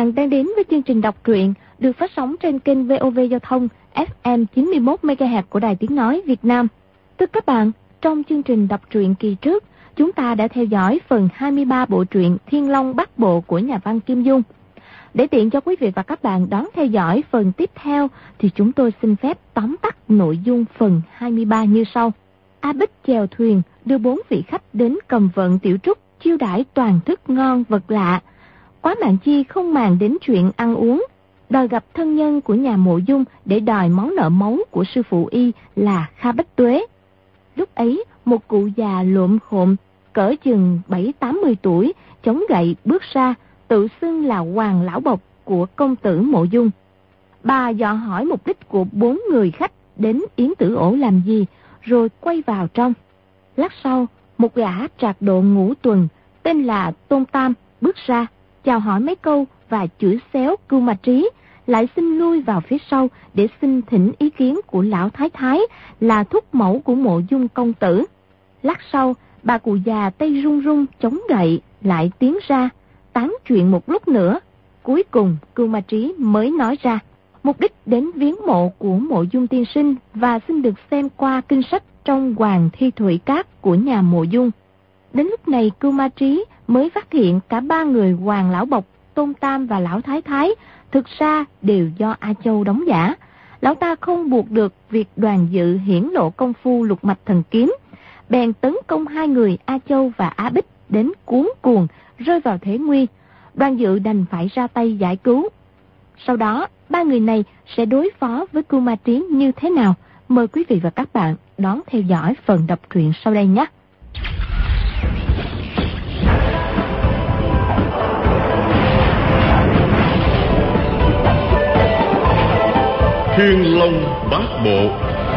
bạn đang đến với chương trình đọc truyện được phát sóng trên kênh VOV Giao thông FM 91 MHz của Đài Tiếng nói Việt Nam. Thưa các bạn, trong chương trình đọc truyện kỳ trước, chúng ta đã theo dõi phần 23 bộ truyện Thiên Long Bát Bộ của nhà văn Kim Dung. Để tiện cho quý vị và các bạn đón theo dõi phần tiếp theo thì chúng tôi xin phép tóm tắt nội dung phần 23 như sau. A Bích chèo thuyền đưa 4 vị khách đến Cầm Vận Tiểu Trúc chiêu đãi toàn thức ngon vật lạ. Quá Mạn Chi không màng đến chuyện ăn uống, đòi gặp thân nhân của nhà Mộ Dung để đòi món nợ máu của sư phụ y là Kha Bách Tuế. Lúc ấy, một cụ già lộm khộm, cỡ chừng 7-80 tuổi, chống gậy bước ra, tự xưng là Hoàng Lão Bộc của công tử Mộ Dung. Bà dò hỏi mục đích của 4 người khách đến Yến Tử Ổ làm gì, rồi quay vào trong. Lát sau, một gã trạc độ ngũ tuần, tên là Tôn Tam, bước ra, chào hỏi mấy câu và chửi xéo Cưu Ma Trí, lại xin lui vào phía sau để xin thỉnh ý kiến của lão thái thái là thúc mẫu của Mộ Dung công tử. Lát sau, bà cụ già tay run run chống gậy lại tiến ra, tán chuyện một lúc nữa. Cuối cùng Cưu Ma Trí mới nói ra mục đích đến viếng mộ của Mộ Dung tiên sinh và xin được xem qua kinh sách trong Hoàng Thi Thủy Các của nhà Mộ Dung. Đến lúc này Cưu Ma Trí mới phát hiện cả 3 người Hoàng Lão Bộc, Tôn Tam và lão thái thái thực ra đều do A Châu đóng giả. Lão ta không buộc được việc Đoàn Dự hiển lộ công phu lục mạch thần kiếm, bèn tấn công 2 người A Châu và Á Bích đến cuống cuồng, rơi vào thế nguy. Đoàn Dự đành phải ra tay giải cứu. Sau đó 3 người này sẽ đối phó với Cưu Ma Trí như thế nào? Mời quý vị và các bạn đón theo dõi phần đọc truyện sau đây nhé. Thiên Long Bát Bộ.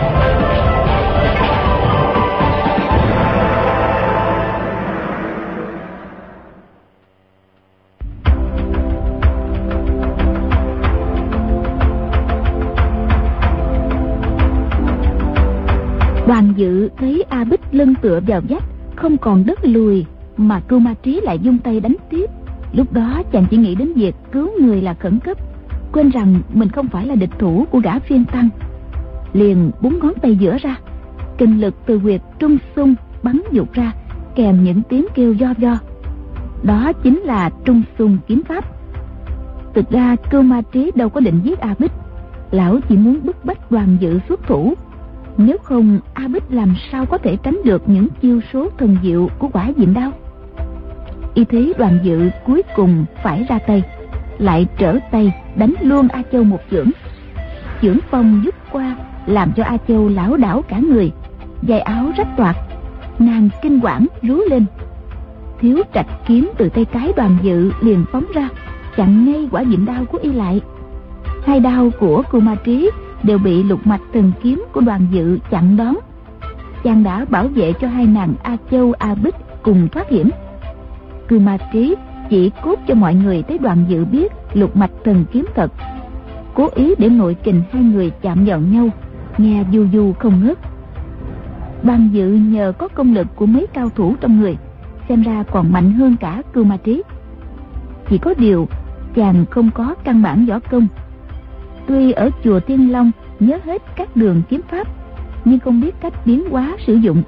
Đoàn Dự thấy A Bích lưng tựa vào vách, không còn đất lùi, mà Cưu Ma Trí lại vung tay đánh tiếp. Lúc đó chàng chỉ nghĩ đến việc cứu người là khẩn cấp, quên rằng mình không phải là địch thủ của gã phiên tăng. Liền búng ngón tay giữa ra, kinh lực từ huyệt trung xung bắn dục ra, kèm những tiếng kêu do do. Đó chính là trung xung kiếm pháp. Thực ra Cưu Ma Trí đâu có định giết A Bích, lão chỉ muốn bức bách Đoàn Dự xuất thủ. Nếu không, A Bích làm sao có thể tránh được những chiêu số thần diệu của Quả Diệm Đao. Y thấy Đoàn Dự cuối cùng phải ra tay, lại trở tay đánh luôn A Châu một chưởng. Chưởng phong dút qua làm cho A Châu lảo đảo cả người, giày áo rách toạc, nàng kinh quản rú lên. Thiếu Trạch kiếm từ tay trái Đoàn Dự liền phóng ra, chặn ngay Quả Diệm Đao của y lại. 2 đao của Cưu Ma Trí đều bị lục mạch thần kiếm của Đoàn Dự chặn đón. Chàng đã bảo vệ cho 2 nàng A Châu, A Bích cùng thoát hiểm. Cưu Ma Trí chỉ cốt cho mọi người thấy Đoàn Dự biết lục mạch thần kiếm thật, cố ý để nội kình 2 người chạm nhọn nhau, nghe du du không ngớt. Đoàn Dự nhờ có công lực của mấy cao thủ trong người, xem ra còn mạnh hơn cả Cưu Ma Trí. Chỉ có điều chàng không có căn bản võ công. Tuy ở chùa Thiên Long nhớ hết các đường kiếm pháp, nhưng không biết cách biến hóa sử dụng.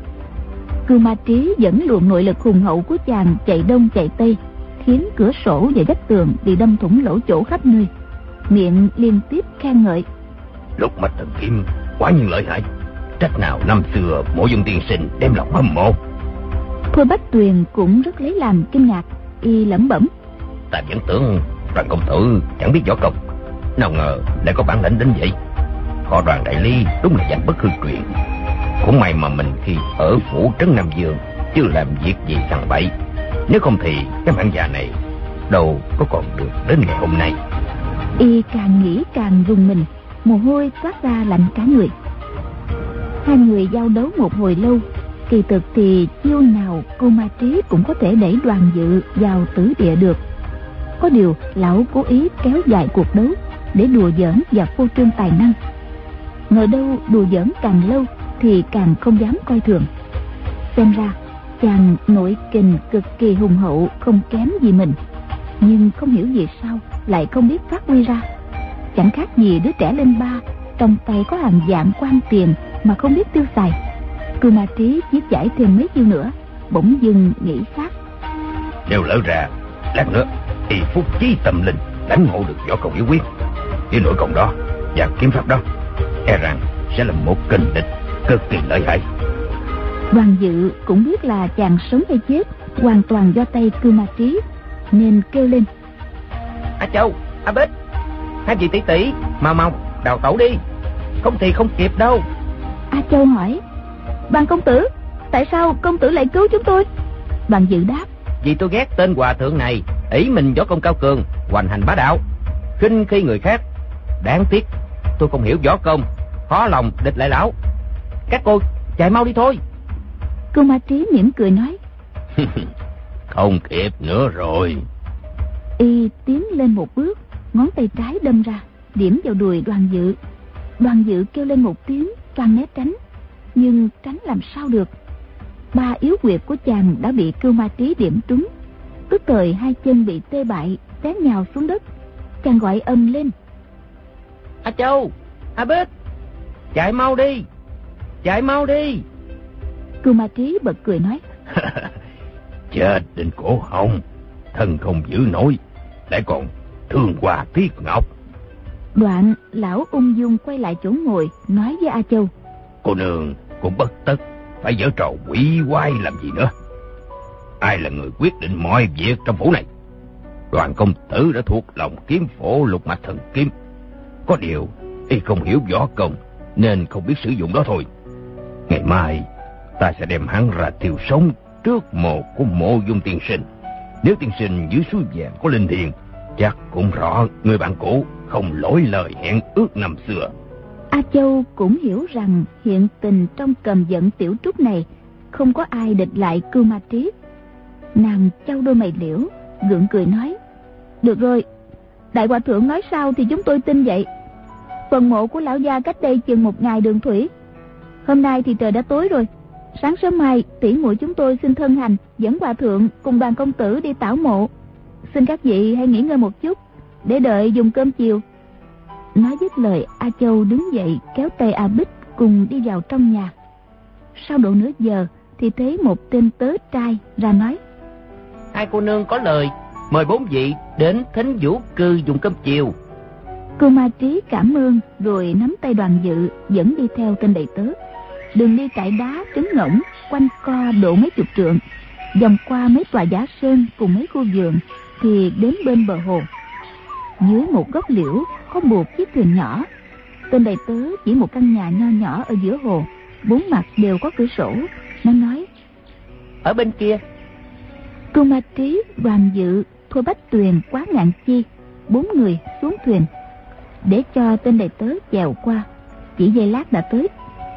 Cưu Ma Trí dẫn luồng nội lực hùng hậu của chàng chạy đông chạy tây, khiến cửa sổ và vách tường bị đâm thủng lỗ chỗ khắp nơi, miệng liên tiếp khen ngợi. Lục mạch thần kiếm quả nhiên lợi hại, trách nào năm xưa Mộ Dung tiên sinh đem lòng hâm mộ. Thôi Bách Tuyền cũng rất lấy làm kinh ngạc, y lẩm bẩm: Ta vẫn tưởng Đoàn công tử chẳng biết võ công, nào ngờ lại có bản lĩnh đến vậy. Họ Đoàn đại ly đúng là danh bất hư truyền. Cũng may mà mình khi ở phủ trấn Nam Dương chưa làm việc gì sằng bậy, nếu không thì cái mạng già này đâu có còn được đến ngày hôm nay. Y càng nghĩ càng rùng mình, mồ hôi toát ra lạnh cả người. 2 người giao đấu một hồi lâu, kỳ thực thì chiêu nào Cưu Ma Trí cũng có thể đẩy Đoàn Dự vào tử địa được. Có điều lão cố ý kéo dài cuộc đấu để đùa giỡn và phô trương tài năng. Ngờ đâu đùa giỡn càng lâu thì càng không dám coi thường. Xem ra chàng nội kình cực kỳ hùng hậu, không kém gì mình. nhưng không hiểu vì sao lại không biết phát huy ra. Chẳng khác gì đứa trẻ lên ba, trong tay có hàng vạn quan tiền mà không biết tiêu xài. Cưu Ma Trí viết giải thêm mấy chiêu nữa, bỗng dưng nghĩ khác. Nếu lỡ ra lát nữa y phúc chí tâm linh lãnh ngộ được võ công yếu quyết, với nội công đó và kiếm pháp đó, e rằng sẽ là một kình địch cực kỳ lợi hại. Đoàn Dự cũng biết là chàng sống hay chết hoàn toàn do tay Cưu Ma Trí, nên kêu lên: A Châu, A Bích, hai vị tỷ tỷ, mau mau đào tẩu đi, không thì không kịp đâu. A Châu hỏi: Đoàn công tử, tại sao công tử lại cứu chúng tôi? Đoàn Dự đáp: Vì tôi ghét tên hòa thượng này, ỷ mình võ công cao cường, hoành hành bá đạo, khinh khi người khác. Đáng tiếc tôi không hiểu võ công, khó lòng địch lại lão. Các cô chạy mau đi thôi. Cưu Ma Trí mỉm cười nói: Không kịp nữa rồi. Y tiến lên một bước, ngón tay trái đâm ra, điểm vào đùi Đoàn Dự. Đoàn Dự kêu lên một tiếng, toan né tránh, nhưng tránh làm sao được. Ba yếu huyệt của chàng đã bị Cưu Ma Trí điểm trúng, tức thời hai chân bị tê bại, té nhào xuống đất. Chàng gọi ầm lên: A Châu, A Bích, chạy mau đi, chạy mau đi. Cưu Ma Trí bật cười nói: Chết trên cổ họng, thân không giữ nổi, lại còn thương hoa tiếc ngọc. Đoạn lão ung dung quay lại chỗ ngồi, nói với A Châu: Cô nương cũng bất tất phải giở trò quỷ quái làm gì nữa. Ai là người quyết định mọi việc trong phủ này? Đoàn công tử đã thuộc lòng kiếm phổ lục mạch thần kiếm. Có điều y không hiểu võ công nên không biết sử dụng đó thôi. Ngày mai ta sẽ đem hắn ra thiêu sống trước mộ của Mộ Dung tiên sinh. Nếu tiên sinh dưới suối vàng có linh thiêng, chắc cũng rõ người bạn cũ không lỗi lời hẹn ước năm xưa. A Châu cũng hiểu rằng hiện tình trong Cầm Giận tiểu trúc này không có ai địch lại Cưu Ma Trí. Nàng chau đôi mày liễu, gượng cười nói: Được rồi, đại hòa thượng nói sao thì chúng tôi tin vậy. Phần mộ của lão gia cách đây chừng 1 ngày đường thủy. Hôm nay thì trời đã tối rồi, sáng sớm mai tỷ muội chúng tôi xin thân hành dẫn hòa thượng cùng Đoàn công tử đi tảo mộ. Xin các vị hãy nghỉ ngơi một chút để đợi dùng cơm chiều. Nói dứt lời, A Châu đứng dậy kéo tay A Bích cùng đi vào trong nhà. Sau độ nửa giờ thì thấy một tên tớ trai ra nói: Hai cô nương có lời, mời 4 vị đến Thính Vũ Cư dùng cơm chiều. Cưu Ma Trí cảm ơn rồi nắm tay Đoàn Dự dẫn đi theo tên đầy tớ. Đường đi trải đá trứng ngỗng, quanh co độ mấy chục trượng, vòng qua mấy tòa giả sơn cùng mấy khu vườn thì đến bên bờ hồ. Dưới một gốc liễu có một chiếc thuyền nhỏ. Tên đầy tớ chỉ một căn nhà nho nhỏ ở giữa hồ, 4 mặt đều có cửa sổ. Nó nói: Ở bên kia. Cưu Ma Trí, Đoàn Dự, Thôi Bách Tuyền, Quá Ngạn Chi 4 người xuống thuyền để cho tên đầy tớ chèo qua. Chỉ giây lát đã tới.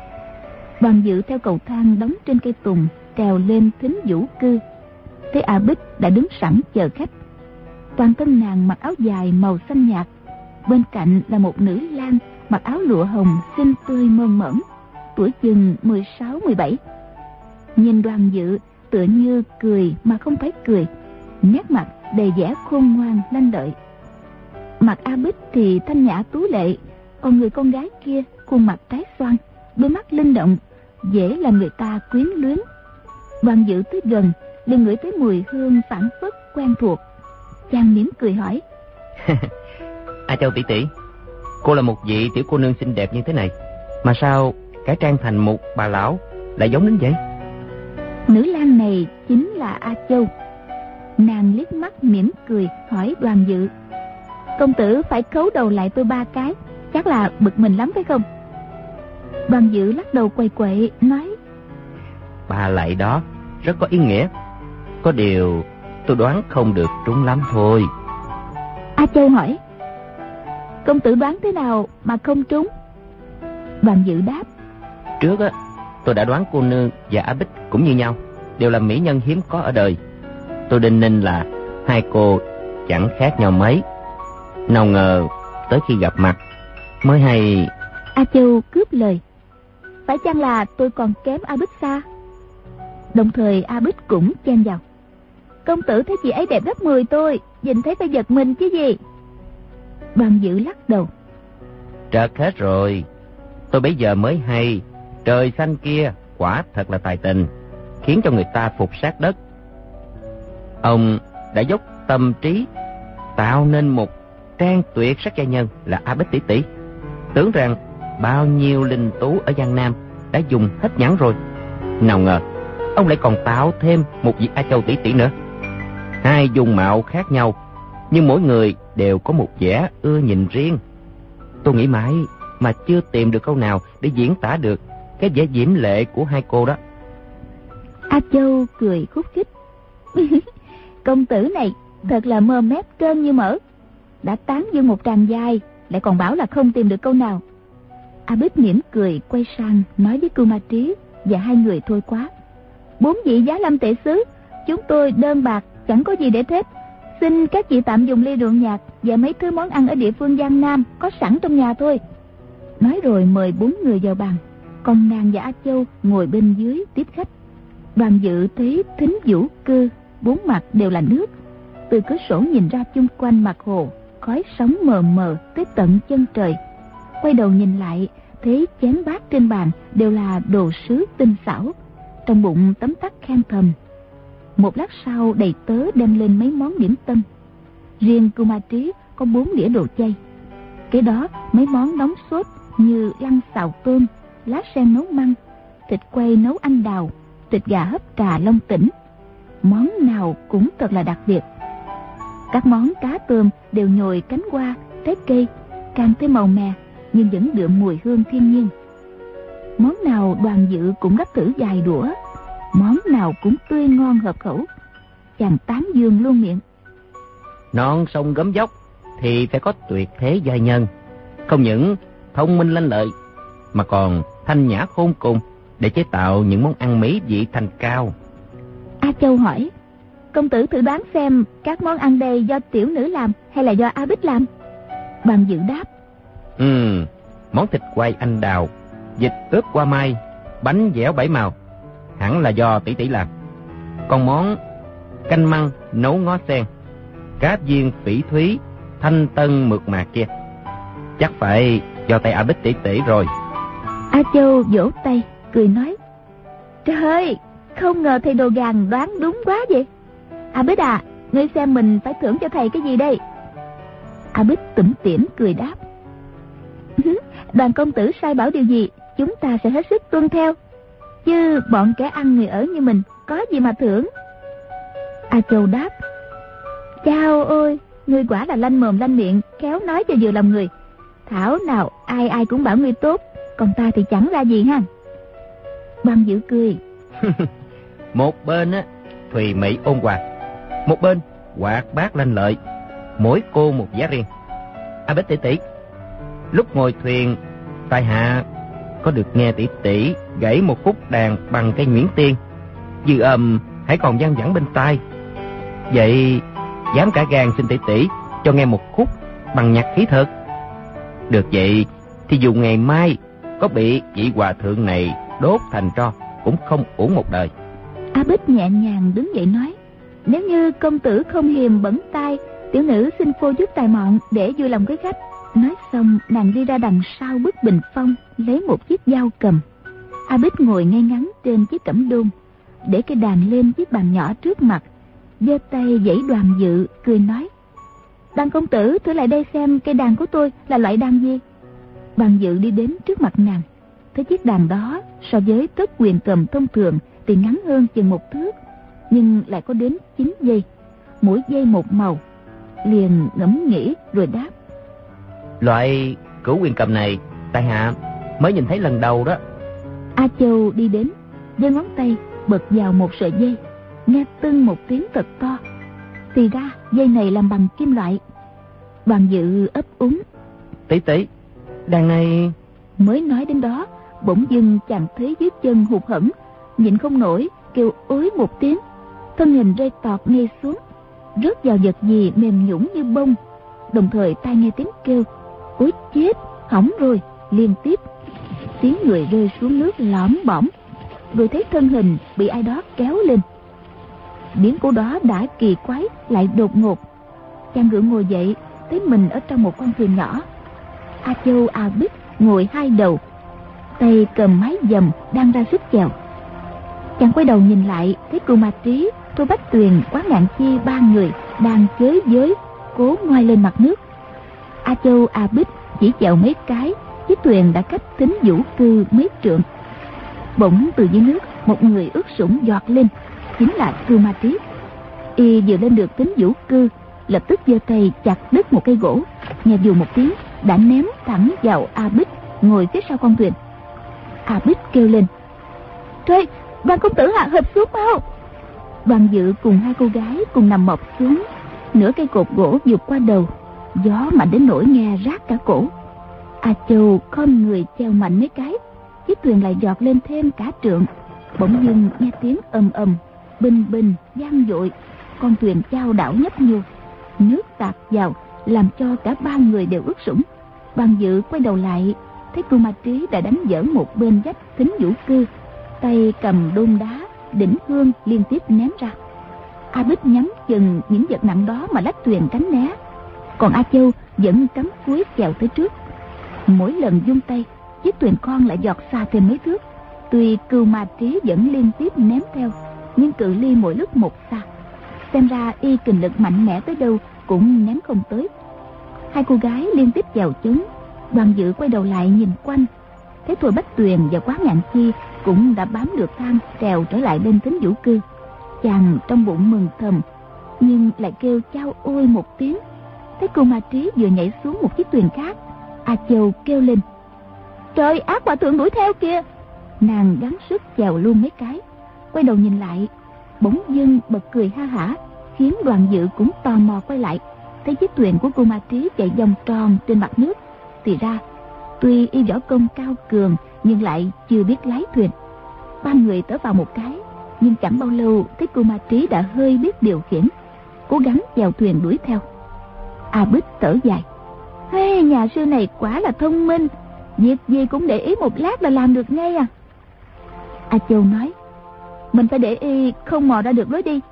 Đoàn Dự theo cầu thang đóng trên cây tùng trèo lên Thính Vũ Cư. Thấy A Bích đã đứng sẵn chờ khách. Toàn thân nàng mặc áo dài màu xanh nhạt, bên cạnh là một nữ lang mặc áo lụa hồng xinh tươi mơn mởn, tuổi chừng 16-17. Nhìn Đoàn Dự tựa như cười mà không phải cười, nét mặt đầy vẻ khôn ngoan lanh lợi. Mặt A Bích thì thanh nhã tú lệ, còn người con gái kia khuôn mặt trái xoan, đôi mắt linh động, dễ làm người ta quyến luyến. Đoàn Dự tới gần liền ngửi thấy mùi hương phảng phất quen thuộc. Chàng mỉm cười hỏi: A Châu tỷ tỷ, cô là một vị tiểu cô nương xinh đẹp như thế này, mà sao cải trang thành một bà lão lại giống đến vậy? Nữ lang này chính là A Châu. Nàng liếc mắt mỉm cười hỏi Đoàn Dự: Công tử phải khấu đầu lại tôi 3 cái, chắc là bực mình lắm phải không? Đoàn Dự lắc đầu quậy quậy nói: Bà lạy đó rất có ý nghĩa, có điều tôi đoán không được trúng lắm thôi. A Châu hỏi: Công tử đoán thế nào mà không trúng? Đoàn Dự đáp: Trước á, tôi đã đoán cô nương và A Bích cũng như nhau, đều là mỹ nhân hiếm có ở đời. Tôi đinh ninh là hai cô chẳng khác nhau mấy. Nào ngờ tới khi gặp mặt mới hay. A Châu cướp lời: Phải chăng là tôi còn kém A Bích xa? Đồng thời A Bích cũng chen vào: Công tử thấy chị ấy đẹp gấp 10 tôi, nhìn thấy phải giật mình chứ gì. Đoàn Dự lắc đầu. Trật hết rồi. Tôi bấy giờ mới hay, trời xanh kia quả thật là tài tình, khiến cho người ta phục sát đất. Ông đã dốc tâm trí tạo nên một trang tuyệt sắc gia nhân là A Bích tỷ tỷ. Tưởng rằng bao nhiêu linh tú ở Giang Nam đã dùng hết nhãn rồi, nào ngờ ông lại còn tạo thêm một vị A Châu tỷ tỷ nữa. Hai dung mạo khác nhau, nhưng mỗi người đều có một vẻ ưa nhìn riêng. Tôi nghĩ mãi mà chưa tìm được câu nào để diễn tả được cái vẻ diễm lệ của hai cô đó. A Châu cười khúc khích. Công tử này thật là mơ mép trơn như mỡ, đã tán dương một tràng dài lại còn bảo là không tìm được câu nào. A Bích mỉm cười quay sang nói với Cưu Ma Trí và hai người thôi quá. 4 vị giá lâm tể sứ, chúng tôi đơn bạc chẳng có gì để thết, xin các vị tạm dùng ly rượu nhạt và mấy thứ món ăn ở địa phương Giang Nam có sẵn trong nhà thôi. Nói rồi mời 4 người vào bàn, còn nàng và A Châu ngồi bên dưới tiếp khách. Đoàn Dự thấy Thính Vũ Cư 4 mặt đều là nước, từ cửa sổ nhìn ra chung quanh mặt hồ khói sóng mờ mờ tới tận chân trời. Quay đầu nhìn lại thấy chén bát trên bàn đều là đồ sứ tinh xảo, trong bụng tấm tắc khen thầm. Một lát sau đầy tớ đem lên mấy món điểm tâm. Riêng Cưu Ma Trí có 4 đĩa đồ chay. Cái đó mấy món nóng sốt như lăng xào tôm, lá sen nấu măng, thịt quay nấu anh đào, thịt gà hấp trà Long Tỉnh. Món nào cũng thật là đặc biệt. Các món cá tôm đều nhồi cánh hoa, trái cây, càng thêm màu mè nhưng vẫn đượm mùi hương thiên nhiên. Món nào Đoàn Dự cũng gắp thử vài đũa, món nào cũng tươi ngon hợp khẩu. Chàng tán dương luôn miệng. Non sông gấm dốc thì phải có tuyệt thế giai nhân, không những thông minh lanh lợi mà còn thanh nhã khôn cùng để chế tạo những món ăn mỹ vị thanh cao. A Châu hỏi, công tử thử đoán xem các món ăn đây do tiểu nữ làm hay là do A Bích làm? Đoàn Dự đáp, món thịt quay anh đào, vịt ướp qua mai, bánh dẻo 7 màu hẳn là do tỷ tỷ làm. Còn món canh măng nấu ngó sen, cá viên phỉ thúy, thanh tân mượt mà kia chắc phải do tay A Bích tỷ tỷ rồi. A Châu vỗ tay cười nói, trời ơi, không ngờ thầy Đồ Gàn đoán đúng quá vậy. A Bích à, ngươi xem mình phải thưởng cho thầy cái gì đây? A Bích tủm tỉm cười đáp, Đoàn công tử sai bảo điều gì chúng ta sẽ hết sức tuân theo, chứ bọn kẻ ăn người ở như mình có gì mà thưởng. A Châu đáp, chao ôi, ngươi quả là lanh mồm lanh miệng, khéo nói cho vừa lòng người. Thảo nào ai ai cũng bảo ngươi tốt, còn ta thì chẳng ra gì ha. Đoàn Dự cười. Một bên á thùy mị ôn hòa, một bên hoạt bát lanh lợi, mỗi cô một giá riêng. A Bích tỷ tỷ, lúc ngồi thuyền tại hạ có được nghe tỷ tỷ gảy một khúc đàn bằng cây nhuyễn tiên, dư âm hãy còn văng vẳng bên tai. Vậy dám cả gan xin tỷ tỷ cho nghe một khúc bằng nhạc khí thực. Được vậy thì dù ngày mai có bị vị hòa thượng này đốt thành tro cũng không uổng một đời. A Bích nhẹ nhàng đứng dậy nói, nếu như công tử không hiềm bẩn tai, tiểu nữ xin phô chút tài mọn để vui lòng quý khách. Nói xong nàng đi ra đằng sau bức bình phong, lấy một chiếc dao cầm. A Bích ngồi ngay ngắn trên chiếc cẩm đôn, để cái đàn lên chiếc bàn nhỏ trước mặt, giơ tay vẫy Đoàn Dự cười nói, Đoàn công tử thử lại đây xem cây đàn của tôi là loại đàn gì. Đoàn Dự đi đến trước mặt nàng, thấy chiếc đàn đó so với tất quyền cầm thông thường thì ngắn hơn chừng 1 thước, nhưng lại có đến 9 dây, mỗi dây một màu. Liền ngẫm nghĩ rồi đáp, loại cửu quyền cầm này tại hạ mới nhìn thấy lần đầu đó. A Châu đi đến, giơ ngón tay bật vào một sợi dây, nghe tưng một tiếng thật to. Thì ra dây này làm bằng kim loại. Đoàn Dự ấp úng, Tỷ tỷ, đàn này... Mới nói đến đó, bỗng dưng chàng thấy dưới chân hụt hẫng, nhịn không nổi kêu ối một tiếng, thân hình rơi tọt ngay xuống, rớt vào vật gì mềm nhũn như bông. Đồng thời tai nghe tiếng kêu, ối chết, hỏng rồi, liên tiếp. Tiếng người rơi xuống nước lõm bõm, rồi thấy thân hình bị ai đó kéo lên. Biến cố đó đã kỳ quái lại đột ngột. Chàng gượng ngồi dậy, thấy mình ở trong một con thuyền nhỏ. A Châu, A Bích ngồi hai đầu, tay cầm mái dầm đang ra sức chèo. Chàng quay đầu nhìn lại, thấy Cưu Ma Trí, Tô Bách Tuyền, Quán Ngạn Chi ba người đang chới giới cố ngoai lên mặt nước. A Châu, A Bích chỉ chèo mấy cái, chiếc thuyền đã cách Thính Vũ Cư mấy trượng. Bỗng từ dưới nước một người ướt sũng giọt lên, chính là Cưu Ma Trí. Y vừa lên được Thính Vũ Cư, lập tức giơ tay chặt đứt một cây gỗ, nghe dù một tiếng đã ném thẳng vào A Bích ngồi phía sau con thuyền. A Bích kêu lên: "Trời, Đoàn công tử hạ hợp xuống mau!" Đoàn Dự cùng hai cô gái cùng nằm mọp xuống, nửa cây cột gỗ vụt qua đầu, gió mạnh đến nỗi nghe rát cả cổ. A Châu khom người treo mạnh mấy cái, chiếc thuyền lại giọt lên thêm cả trượng. Bỗng dưng nghe tiếng ầm ầm, bình bình vang dội, con thuyền chao đảo nhấp nhô, nước tạt vào làm cho cả ba người đều ướt sũng. Đoàn Dự quay đầu lại, thấy Cưu Ma Trí đã đánh vỡ một bên vách Thính Vũ Cư, tay cầm đôn đá đỉnh hương liên tiếp ném ra. A Bích nhắm chừng những vật nặng đó mà lách thuyền tránh né, còn A Châu vẫn cắm cúi chèo tới trước. Mỗi lần vung tay, chiếc thuyền con lại giọt xa thêm mấy thước. Tuy Cưu Ma Trí vẫn liên tiếp ném theo, nhưng cự ly mỗi lúc một xa, xem ra y kình lực mạnh mẽ tới đâu cũng ném không tới. Hai cô gái liên tiếp chèo chống. Đoàn Dự quay đầu lại nhìn quanh, thấy Thôi Bách Tuyền và Quán Ngạn Chi cũng đã bám được thang trèo trở lại lên Thính Vũ Cư. Chàng trong bụng mừng thầm, nhưng lại kêu chao ôi một tiếng. Thấy Cưu Ma Trí vừa nhảy xuống một chiếc thuyền khác, A Châu kêu lên: "Trời, ác hòa thượng đuổi theo kìa!" Nàng gắng sức chèo luôn mấy cái, quay đầu nhìn lại, bỗng dưng bật cười ha hả, khiến Đoàn Dự cũng tò mò quay lại. Thấy chiếc thuyền của Cưu Ma Trí chạy vòng tròn trên mặt nước, thì ra tuy y võ công cao cường nhưng lại chưa biết lái thuyền. Ba người thở vào một cái, nhưng chẳng bao lâu thấy Cưu Ma Trí đã hơi biết điều khiển, cố gắng chèo thuyền đuổi theo. A Bích thở dài: "Hey, nhà sư này quả là thông minh, việc gì cũng để ý một lát là làm được ngay à." A Châu nói: "Mình phải để y không mò ra được lối đi."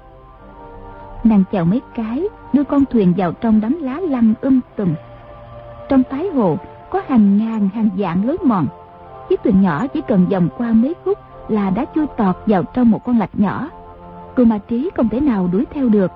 Nàng chèo mấy cái, đưa con thuyền vào trong đám lá lăng tùm. Trong Thái Hồ có hàng ngàn hàng vạn lối mòn, chiếc thuyền nhỏ chỉ cần vòng qua mấy khúc là đã chui tọt vào trong một con lạch nhỏ. Cưu Ma Trí không thể nào đuổi theo được.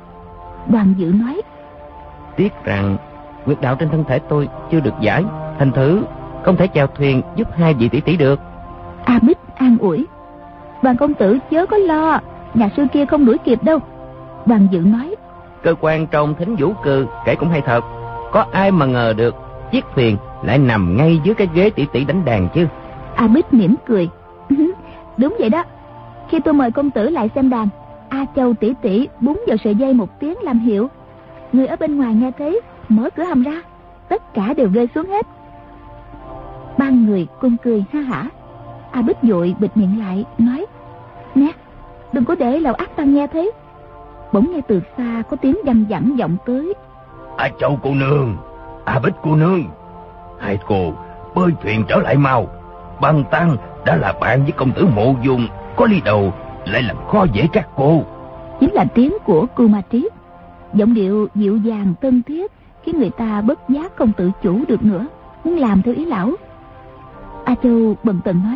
Đoàn Dự nói: "Tiếc rằng huyết đạo trên thân thể tôi chưa được giải, thành thử không thể chèo thuyền giúp hai vị tỷ tỷ được." A Bích an ủi: "Đoàn công tử chớ có lo, nhà sư kia không đuổi kịp đâu." Đoàn Dự nói: "Cơ quan trong Thính Vũ Cư kể cũng hay thật, có ai mà ngờ được chiếc thuyền lại nằm ngay dưới cái ghế tỷ tỷ đánh đàn chứ." A Bích mỉm cười: "Đúng vậy đó. Khi tôi mời công tử lại xem đàn, A Châu tỷ tỷ búng vào sợi dây một tiếng làm hiệu. Người ở bên ngoài nghe thấy, mở cửa hầm ra, tất cả đều rơi xuống hết." Ba người cùng cười ha hả. A Bích vội bịt miệng lại nói: "Nè, đừng có để Lầu Ác Tăng nghe thấy." Bỗng nghe từ xa có tiếng văng vẳng vọng tới: "A Châu cô nương, A Bích cô nương, hai cô bơi thuyền trở lại mau. Băng Tăng đã là bạn với công tử Mộ Dung, có ly đầu lại làm khó dễ các cô." Chính là tiếng của Cưu Ma Trí, giọng điệu dịu dàng thân thiết, khiến người ta bất giác không tự chủ được nữa, muốn làm theo ý lão. A Châu bần tần nói: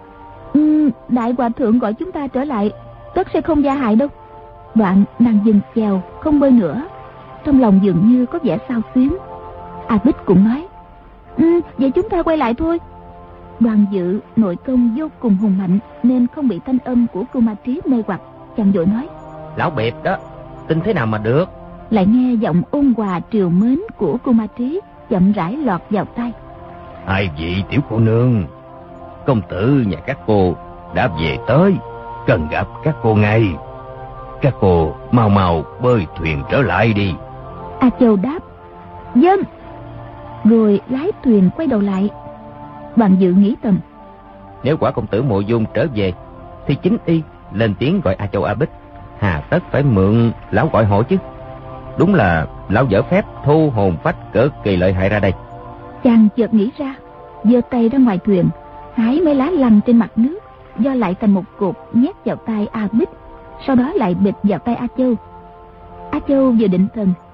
"Đại hòa thượng gọi chúng ta trở lại, tất sẽ không gia hại đâu." Đoạn nàng dừng chèo không bơi nữa, trong lòng dường như có vẻ xao xuyến. A Bích cũng nói: "Vậy chúng ta quay lại thôi." Đoàn Dự nội công vô cùng hùng mạnh nên không bị thanh âm của Cưu Ma Trí mê hoặc, chàng vội nói: "Lão Biệt đó, tin thế nào mà được." Lại nghe giọng ôn hòa triều mến của Cưu Ma Trí chậm rãi lọt vào tai: "Hai vị tiểu cô nương, công tử nhà các cô đã về tới, cần gặp các cô ngay. Các cô mau mau bơi thuyền trở lại đi." A Châu đáp: "Vâng." Rồi lái thuyền quay đầu lại. Đoàn Dự nghĩ thầm: Nếu quả công tử Mộ Dung trở về thì chính y lên tiếng gọi A Châu A Bích, hà tất phải mượn lão gọi hộ chứ. Đúng là lão dở phép thu hồn phách cực kỳ lợi hại ra đây. Chàng chợt nghĩ ra, giơ tay ra ngoài thuyền, hái mấy lá lăng trên mặt nước, do lại thành một cục nhét vào tay A Bích, sau đó lại bịt vào tay A Châu. A Châu vừa định thần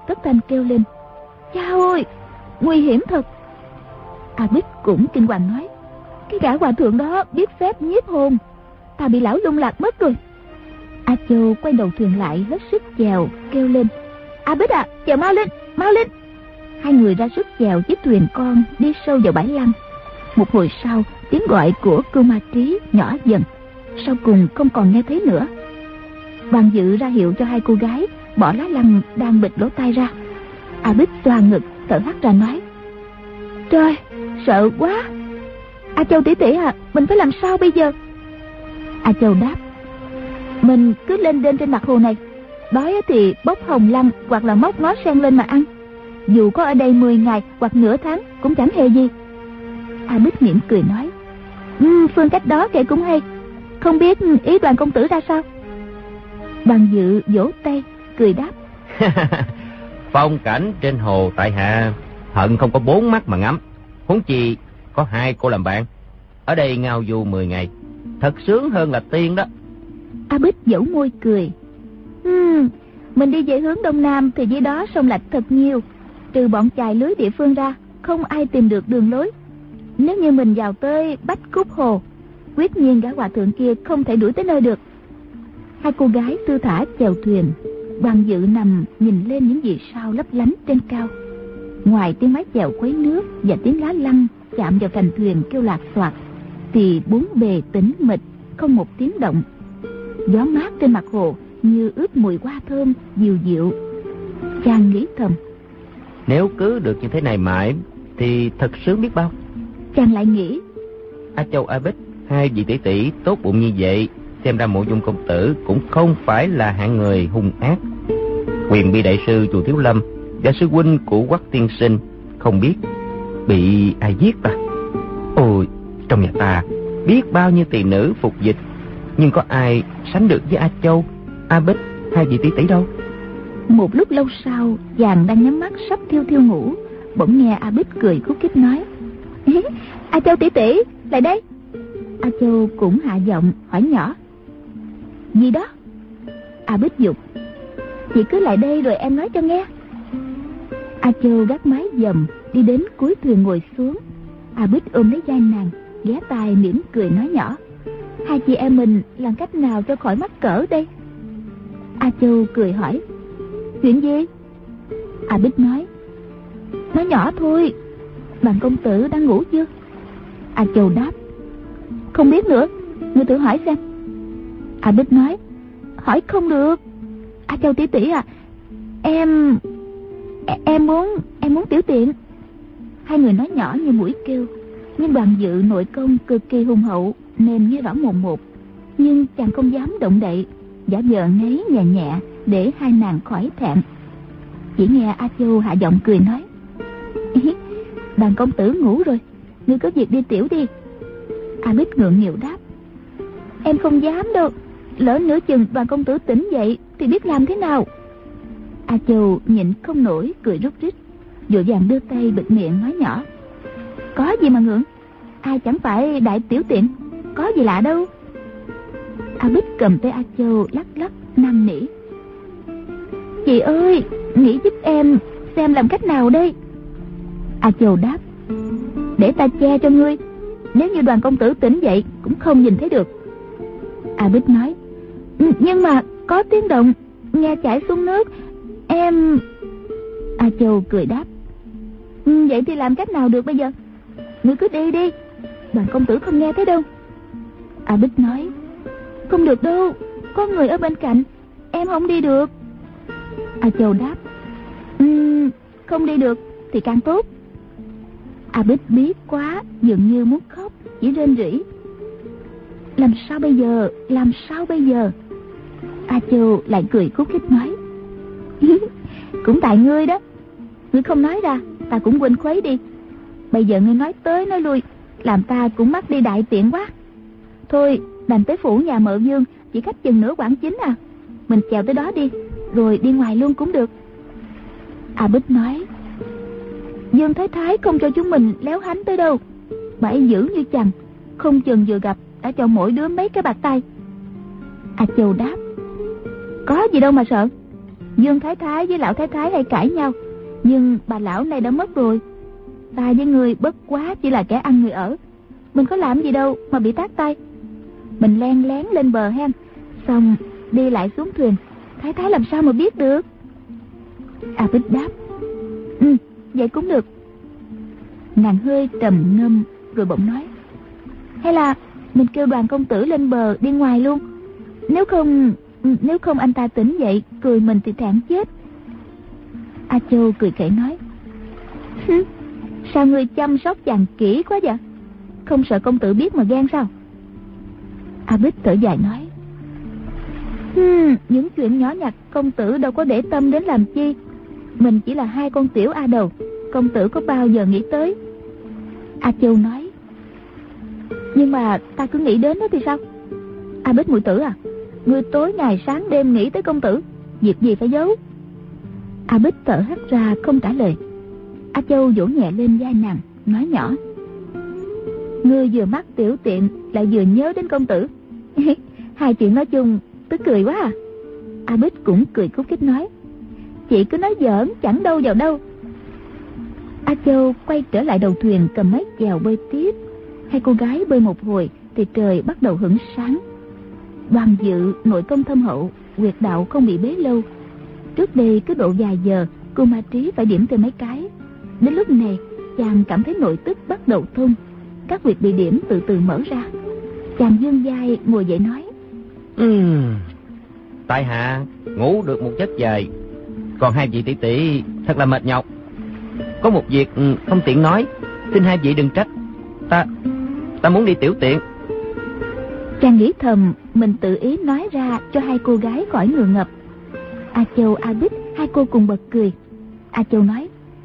thất thanh kêu lên: Cha ơi, nguy hiểm thật. A Bích cũng kinh hoàng nói: Cái gã hòa thượng đó biết phép nhiếp hồn, ta bị lão lung lạc mất rồi. A Châu quay đầu thuyền lại, hết sức chèo, kêu lên: A Bích à, chèo mau lên, mau lên. Hai người ra sức chèo chiếc thuyền con đi sâu vào bãi lăng. Một hồi sau, tiếng gọi của Cưu Ma Trí nhỏ dần, sau cùng không còn nghe thấy nữa. Đoàn Dự ra hiệu cho hai cô gái bỏ lá lăng đang bịt lỗ tai ra. A Bích xoa ngực, thở hắt ra nói: Trời, sợ quá. A Châu tỷ tỷ à, mình phải làm sao bây giờ? A Châu đáp: Mình cứ lên đên trên mặt hồ này, đói thì bóc hồng lăng hoặc là móc ngó sen lên mà ăn. Dù có ở đây 10 ngày hoặc nửa tháng cũng chẳng hề gì. A Bích mỉm cười nói: Phương cách đó kể cũng hay. Không biết ý Đoàn công tử ra sao? Đoàn Dự vỗ tay cười đáp: Phong cảnh trên hồ tại hạ hận không có 4 mắt mà ngắm, huống chi có 2 cô làm bạn. Ở đây ngao du 10 ngày, thật sướng hơn là tiên đó. A Bích dẫu môi cười: Mình đi về hướng đông nam thì dưới đó sông lạch thật nhiều, trừ bọn chài lưới địa phương ra, không ai tìm được đường lối. Nếu như mình vào tới Bách Cúc Hồ, quyết nhiên gã hòa thượng kia không thể đuổi tới nơi được. Hai cô gái thư thả chèo thuyền. Đoàn Dự nằm nhìn lên những vì sao lấp lánh trên cao. Ngoài tiếng mái chèo khuấy nước và tiếng lá lăng chạm vào thành thuyền kêu lạc xoạc, thì bốn bề tĩnh mịch, không một tiếng động. Gió mát trên mặt hồ như ướp mùi hoa thơm dịu dịu. Chàng nghĩ thầm: Nếu cứ được như thế này mãi thì thật sướng biết bao. Chàng lại nghĩ: A Châu, A Bích, hai vị tỷ tỷ tốt bụng như vậy, xem ra Mộ Dung công tử cũng không phải là hạng người hung ác. Huyền Bi đại sư Chùa Thiếu Lâm và sư huynh của Quắc tiên sinh không biết bị ai giết ta. Ôi, trong nhà ta biết bao nhiêu tỳ nữ phục dịch, nhưng có ai sánh được với A Châu, A Bích, hai vị tỷ tỷ đâu. Một lúc lâu sau, chàng đang nhắm mắt sắp thiêu thiêu ngủ, bỗng nghe A Bích cười khúc khích nói: A Châu tỷ tỷ, lại đây. A Châu cũng hạ giọng hỏi nhỏ: Gì đó? A Bích dục: Chị cứ lại đây rồi em nói cho nghe. A Châu gác mái dầm đi đến cuối thuyền ngồi xuống. A Bích ôm lấy vai nàng, ghé tai mỉm cười nói nhỏ: Hai chị em mình làm cách nào cho khỏi mắc cỡ đây? A Châu cười hỏi: Chuyện gì? A Bích nói: Nói nhỏ thôi. Đoàn công tử đang ngủ chưa? A Châu đáp: Không biết nữa, ngươi thử hỏi xem. A Bích nói: Hỏi không được. A Châu tỷ tỷ à, em muốn tiểu tiện. Hai người nói nhỏ như mũi kêu, nhưng Đoàn Dự nội công cực kỳ hùng hậu nên nghe rõ mồn một, nhưng chàng không dám động đậy, giả vờ ngáy nhẹ nhẹ để hai nàng khỏi thẹn. Chỉ nghe A Châu hạ giọng cười nói: Đoàn công tử ngủ rồi, ngươi có việc đi tiểu đi. A Bích ngượng nghịu đáp: Em không dám đâu, lỡ nửa chừng Đoàn công tử tỉnh dậy thì biết làm thế nào. A Châu nhịn không nổi cười rúc rít, vội vàng đưa tay bịt miệng nói nhỏ: Có gì mà ngượng, ai chẳng phải đại tiểu tiện, có gì lạ đâu. A Bích cầm tay A Châu lắc lắc năn nỉ: Chị ơi, nghĩ giúp em xem làm cách nào đây. A Châu đáp: Để ta che cho ngươi, nếu như Đoàn công tử tỉnh dậy cũng không nhìn thấy được. A Bích nói: Nhưng mà có tiếng động, nghe chảy xuống nước, em... A Châu cười đáp: Vậy thì làm cách nào được bây giờ? Ngươi cứ đi đi, Đoàn công tử không nghe thấy đâu. A Bích nói: Không được đâu, có người ở bên cạnh, em không đi được. A Châu đáp: Không đi được thì càng tốt. A Bích biết quá, dường như muốn khóc, chỉ rên rỉ: Làm sao bây giờ, làm sao bây giờ? A Châu lại cười khúc khích nói: Cũng tại ngươi đó, ngươi không nói ra ta cũng quên khuấy đi. Bây giờ ngươi nói tới nói lui, làm ta cũng mắc đi đại tiện quá. Thôi đành tới phủ nhà Mợ Dương, chỉ cách chừng nửa quãng chính à, mình chèo tới đó đi, rồi đi ngoài luôn cũng được. A Bích nói: Dương Thái Thái không cho chúng mình léo hánh tới đâu, bãi dữ như chằng, không chừng vừa gặp đã cho mỗi đứa mấy cái bạc tay. A Châu đáp: Có gì đâu mà sợ, Dương Thái Thái với Lão Thái Thái hay cãi nhau, nhưng bà lão này đã mất rồi. Ta với người bất quá chỉ là kẻ ăn người ở, mình có làm gì đâu mà bị tát tay. Mình len lén lên bờ hen, xong đi lại xuống thuyền, Thái Thái làm sao mà biết được. A Bích đáp: vậy cũng được. Nàng hơi trầm ngâm rồi bỗng nói: hay là mình kêu Đoàn công tử lên bờ đi ngoài luôn. Nếu không anh ta tỉnh dậy cười mình thì thảm chết. A Châu cười khẩy nói: sao ngươi chăm sóc chàng kỹ quá vậy? Không sợ công tử biết mà ghen sao? A Bích thở dài nói: những chuyện nhỏ nhặt công tử đâu có để tâm đến làm chi. Mình chỉ là hai con tiểu a đầu, công tử có bao giờ nghĩ tới. A Châu nói: nhưng mà ta cứ nghĩ đến đó thì sao? A Bích muội tử à, ngươi tối ngày sáng đêm nghĩ tới công tử, việc gì phải giấu? A Bích thở hắt ra không trả lời. A Châu vỗ nhẹ lên vai nàng, nói nhỏ: ngươi vừa mắc tiểu tiện lại vừa nhớ đến công tử. Hai chuyện nói chung tức cười quá à. A Bích cũng cười khúc khích nói: chị cứ nói giỡn chẳng đâu vào đâu. A Châu quay trở lại đầu thuyền cầm mái chèo bơi tiếp. Hai cô gái bơi một hồi thì trời bắt đầu hửng sáng. Đoàn Dự nội công thâm hậu, huyệt đạo không bị bế lâu. Trước đây cứ độ vài giờ cô Ma Trí phải điểm thêm mấy cái. Đến lúc này chàng cảm thấy nội tức bắt đầu thông, các huyệt bị điểm từ từ mở ra. Chàng vươn vai ngồi dậy nói: tại hạ ngủ được một giấc dài, còn hai vị tỷ tỷ thật là mệt nhọc. Có một việc không tiện nói, xin hai vị đừng trách. Ta muốn đi tiểu tiện. Chàng nghĩ thầm mình tự ý nói ra cho hai cô gái khỏi ngừa ngập. A Châu, A Bích hai cô cùng bật cười. A Châu nói: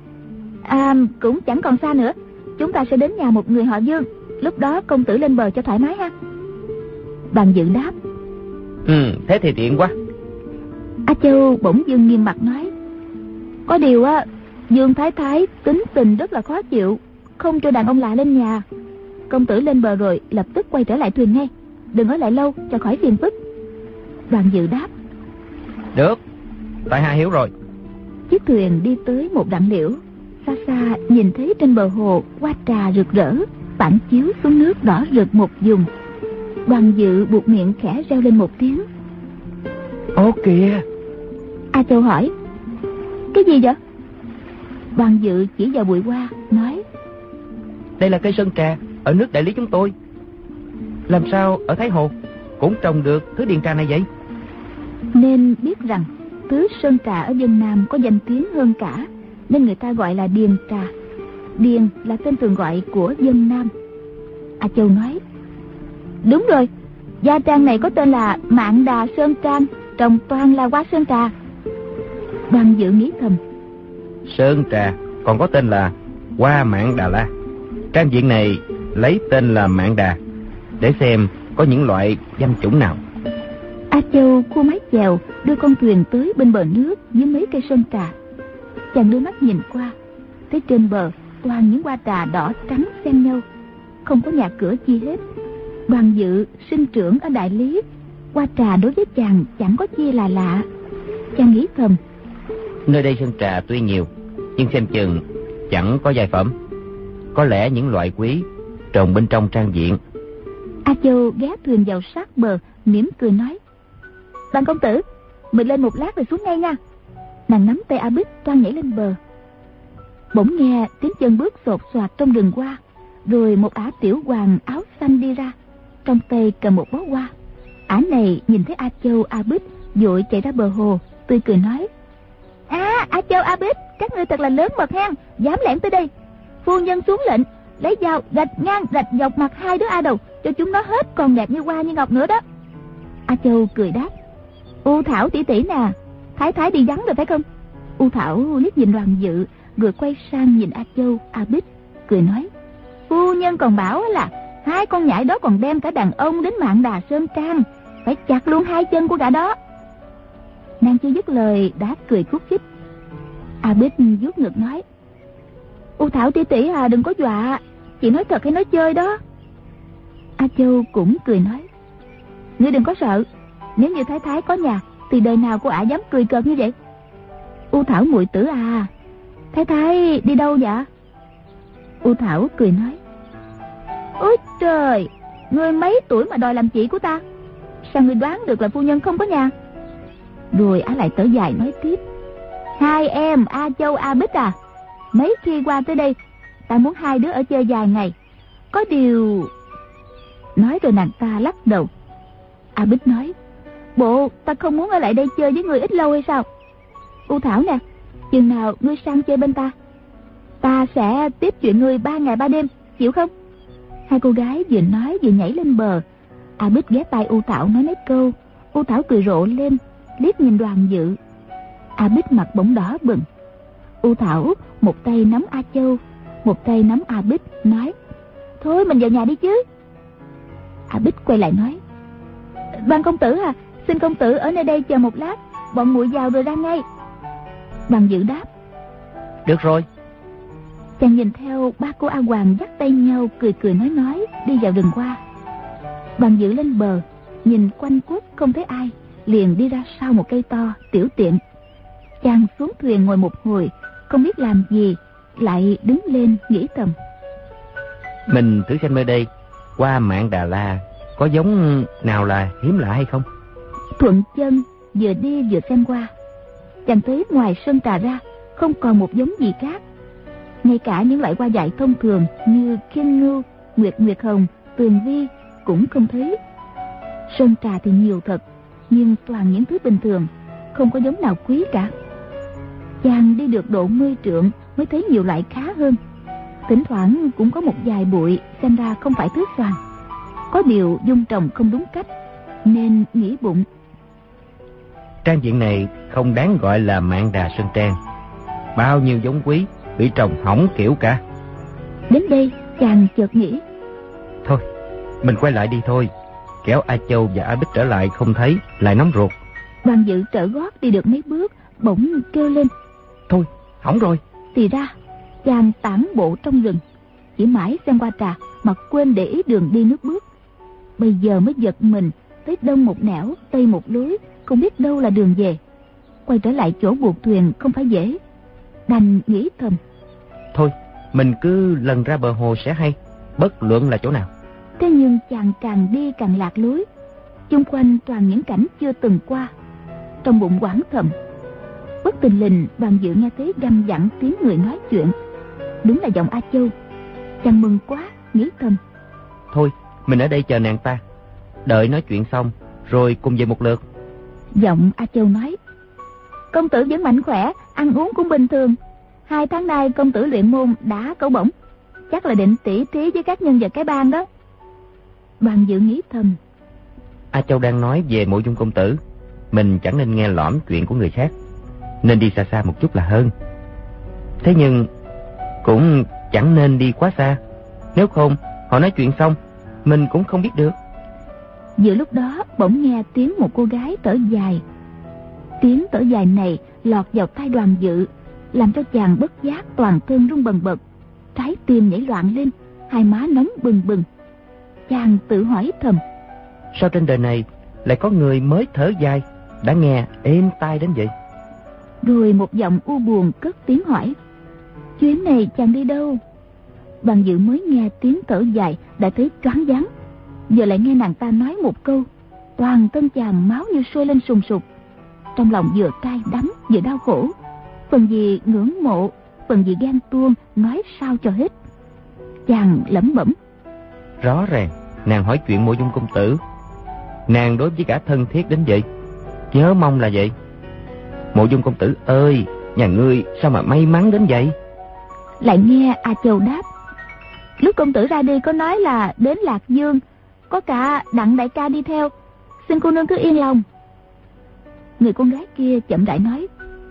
cũng chẳng còn xa nữa, chúng ta sẽ đến nhà một người họ Dương, lúc đó công tử lên bờ cho thoải mái ha. Đoàn Dự đáp: thế thì tiện quá. A Châu bỗng dưng nghiêm mặt nói: có điều á, Dương Thái Thái tính tình rất là khó chịu, không cho đàn ông lạ lên nhà. Công tử lên bờ rồi lập tức quay trở lại thuyền ngay, đừng ở lại lâu cho khỏi phiền phức. Đoàn Dự đáp: được, tại hạ hiểu rồi. Chiếc thuyền đi tới một rặng liễu, xa xa nhìn thấy trên bờ hồ hoa trà rực rỡ phản chiếu xuống nước đỏ rực một vùng. Đoàn Dự buột miệng khẽ reo lên một tiếng: Ô kìa! A Châu hỏi: cái gì vậy? Đoàn Dự chỉ vào bụi hoa nói: đây là cây sơn trà ở nước đại lý chúng tôi. Làm sao ở Thái Hồ cũng trồng được thứ điền trà này vậy? Nên biết rằng thứ sơn trà ở Vân Nam có danh tiếng hơn cả, nên người ta gọi là điền trà. Điền là tên thường gọi của Vân Nam. A Châu nói: đúng rồi, gia trang này có tên là Mạn Đà Sơn Trang, trồng toàn là hoa sơn trà. Đoàn Dự nghĩ thầm: sơn trà còn có tên là hoa Mạn Đà La. Trang viện này lấy tên là Mạn Đà để xem có những loại danh chủng nào. A Châu khua mái chèo đưa con thuyền tới bên bờ nước dưới mấy cây sơn trà. Chàng đưa mắt nhìn qua, thấy trên bờ toàn những hoa trà đỏ trắng xen nhau, không có nhà cửa chi hết. Đoàn Dự sinh trưởng ở Đại Lý, hoa trà đối với chàng chẳng có chi là lạ. Chàng nghĩ thầm: nơi đây sơn trà tuy nhiều, nhưng xem chừng chẳng có giai phẩm. Có lẽ những loại quý trồng bên trong trang viện. A Châu ghé thuyền vào sát bờ, mỉm cười nói: Đoàn công tử, mình lên một lát rồi xuống ngay nha. Nàng nắm tay A Bích toan nhảy lên bờ. Bỗng nghe tiếng chân bước xột xoạt trong rừng hoa, rồi một ả tiểu hoàng áo xanh đi ra, trong tay cầm một bó hoa. Ả này nhìn thấy A Châu, A Bích vội chạy ra bờ hồ, tươi cười nói: A Châu, A Bích, các ngươi thật là lớn mật hen, dám lẻn tới đây. Phu nhân xuống lệnh lấy dao rạch ngang rạch dọc mặt hai đứa A đầu, cho chúng nó hết còn đẹp như hoa như ngọc nữa đó. A Châu cười đáp: U Thảo tỷ tỷ nè, Thái Thái đi vắng rồi phải không? U Thảo liếc nhìn Đoàn Dự rồi quay sang nhìn A Châu, A Bích cười nói: Phu nhân còn bảo là hai con nhãi đó còn đem cả đàn ông đến Mạn Đà Sơn Trang, phải chặt luôn hai chân của gã đó. Nàng chưa dứt lời đã cười khúc khích. A Bích vuốt ngực nói: U Thảo tỷ tỷ à, đừng có dọa, chị nói thật hay nói chơi đó. A Châu cũng cười nói: Ngươi đừng có sợ, nếu như Thái Thái có nhà thì đời nào cô ả dám cười cợt như vậy. U Thảo muội tử à, Thái Thái đi đâu vậy? U Thảo cười nói: Ôi trời, ngươi mấy tuổi mà đòi làm chị của ta? Sao ngươi đoán được là phu nhân không có nhà? Rồi Á lại thở dài nói tiếp: Hai em A Châu A Bích à, mấy khi qua tới đây ta muốn hai đứa ở chơi vài ngày. Có điều... Nói rồi nàng ta lắc đầu. A Bích nói: Bộ ta không muốn ở lại đây chơi với người ít lâu hay sao? U Thảo nè, chừng nào ngươi sang chơi bên ta, ta sẽ tiếp chuyện ngươi 3 ngày 3 đêm, chịu không? Hai cô gái vừa nói vừa nhảy lên bờ. A Bích ghé tai U Thảo nói mấy câu. U Thảo cười rộ lên, liếc nhìn Đoàn Dự. A Bích mặt bỗng đỏ bừng. U Thảo một tay nắm A Châu, một tay nắm A Bích, nói: Thôi mình vào nhà đi chứ. A Bích quay lại nói: Đoàn công tử à, xin công tử ở nơi đây chờ một lát, bọn muội vào rồi ra ngay. Đoàn Dự đáp: Được rồi. Chàng nhìn theo ba cô A Hoàng dắt tay nhau cười cười nói đi vào rừng hoa. Đoàn Dự lên bờ, nhìn quanh quất không thấy ai, liền đi ra sau một cây to tiểu tiệm. Chàng xuống thuyền ngồi một hồi, không biết làm gì, lại đứng lên nghĩ thầm: Mình thử xem nơi đây qua Mạn Đà La có giống nào là hiếm lạ hay không. Thuận chân vừa đi vừa xem qua, chàng thấy ngoài sơn trà ra không còn một giống gì khác. Ngay cả những loại hoa dại thông thường như khiên ngưu, nguyệt hồng, tuyền vi cũng không thấy. Sơn trà thì nhiều thật, nhưng toàn những thứ bình thường, không có giống nào quý cả. Chàng đi được độ 10 trượng mới thấy nhiều loại khá hơn. Thỉnh thoảng cũng có một vài bụi xem ra không phải thứ xoàn. Có điều dung trồng không đúng cách, nên nghĩ bụng: Trang diện này không đáng gọi là Mạn Đà Sơn Trang. Bao nhiêu giống quý bị trồng hỏng kiểu cả. Đến đây chàng chợt nghĩ: Thôi, mình quay lại đi thôi, kéo A Châu và A Bích trở lại không thấy, lại nóng ruột. Đoàn Dự trở gót đi được mấy bước, bỗng kêu lên: Thôi, hỏng rồi. Thì ra chàng tản bộ trong rừng, chỉ mãi xem qua trà mà quên để ý đường đi nước bước. Bây giờ mới giật mình, tới đông một nẻo tây một lối, không biết đâu là đường về. Quay trở lại chỗ buộc thuyền không phải dễ, đành nghĩ thầm: Thôi, mình cứ lần ra bờ hồ sẽ hay, bất luận là chỗ nào. Thế nhưng chàng càng đi càng lạc lối, chung quanh toàn những cảnh chưa từng qua. Trong bụng oán thầm. Bất tình lình Đoàn Dự nghe thấy găm dặn tiếng người nói chuyện, đúng là giọng A Châu. Chàng mừng quá, nghĩ thầm: Thôi, mình ở đây chờ nàng ta, đợi nói chuyện xong rồi cùng về một lượt. Giọng A Châu nói: Công tử vẫn mạnh khỏe, ăn uống cũng bình thường. 2 tháng nay công tử luyện môn đã cẩu bổng, chắc là định tỉ thí với các nhân vật cái bang đó. Đoàn Dự nghĩ thầm: A Châu đang nói về Mộ Dung công tử, mình chẳng nên nghe lỏm chuyện của người khác, nên đi xa xa một chút là hơn. Thế nhưng cũng chẳng nên đi quá xa, nếu không họ nói chuyện xong mình cũng không biết được. Giữa lúc đó bỗng nghe tiếng một cô gái thở dài. Tiếng thở dài này lọt vào tai Đoàn Dự, làm cho chàng bất giác toàn thân run bần bật, trái tim nhảy loạn lên, hai má nóng bừng bừng. Chàng tự hỏi thầm: Sao trên đời này lại có người mới thở dài đã nghe êm tai đến vậy? Rồi một giọng u buồn cất tiếng hỏi: Chuyến này chàng đi đâu? Đoàn Dự mới nghe tiếng thở dài đã thấy choáng váng, giờ lại nghe nàng ta nói một câu, toàn thân chàng máu như sôi lên sùng sục. Trong lòng vừa cay đắng vừa đau khổ, phần gì ngưỡng mộ, phần gì ghen tuông, nói sao cho hết. Chàng lẩm bẩm: Rõ ràng nàng hỏi chuyện Mộ Dung công tử, nàng đối với cả thân thiết đến vậy, nhớ mong là vậy. Mộ Dung công tử ơi, nhà ngươi sao mà may mắn đến vậy? Lại nghe A Châu đáp: Lúc công tử ra đi có nói là đến Lạc Dương, có cả Đặng đại ca đi theo, xin cô nương cứ yên lòng. Người con gái kia chậm rãi nói: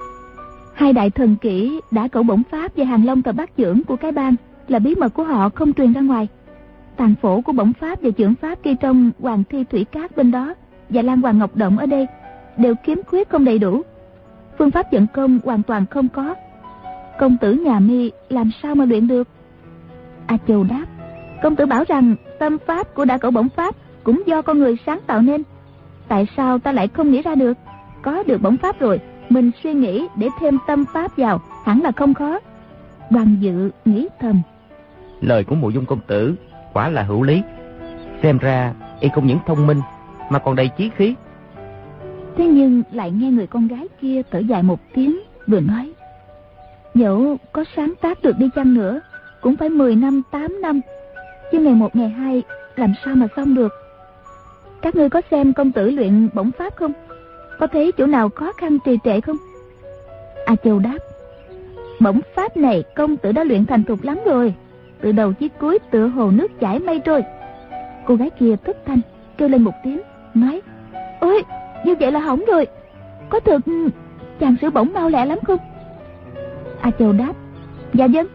2 đại thần kỹ đã cẩu bổng pháp và Hàng Long Thập Bát Chưởng của cái bang là bí mật của họ, không truyền ra ngoài. Tàn phổ của bổng pháp và chưởng pháp ghi trong Hoàng Thi Thủy Cát bên đó và Lan Hoàng Ngọc Động ở đây đều khiếm khuyết không đầy đủ, phương pháp vận công hoàn toàn không có. Công tử nhà mi làm sao mà luyện được? A Châu đáp: Công tử bảo rằng tâm pháp của đả cẩu bổng pháp cũng do con người sáng tạo nên, tại sao ta lại không nghĩ ra được? Có được bổng pháp rồi Mình suy nghĩ để thêm tâm pháp vào hẳn là không khó. Đoàn Dự nghĩ thầm. Lời của Mộ Dung công tử quả là hữu lý. Xem ra y không những thông minh mà còn đầy chí khí. Thế nhưng lại nghe người con gái kia thở dài một tiếng, vừa nói: dẫu có sáng tác được đi chăng nữa cũng phải 10 năm 8 năm, chứ ngày 1 ngày 2 làm sao mà xong được. Các ngươi có xem công tử luyện bổng pháp không? Có thấy chỗ nào khó khăn trì trệ không? A Châu đáp: bổng pháp này công tử đã luyện thành thục lắm rồi, từ đầu chí cuối tựa hồ nước chảy mây trôi. Cô gái kia thất thanh kêu lên một tiếng, nói: ôi, như vậy là hỏng rồi. Có thực chàng sửa bổng mau lẹ lắm không? A Châu đáp: dạ vâng.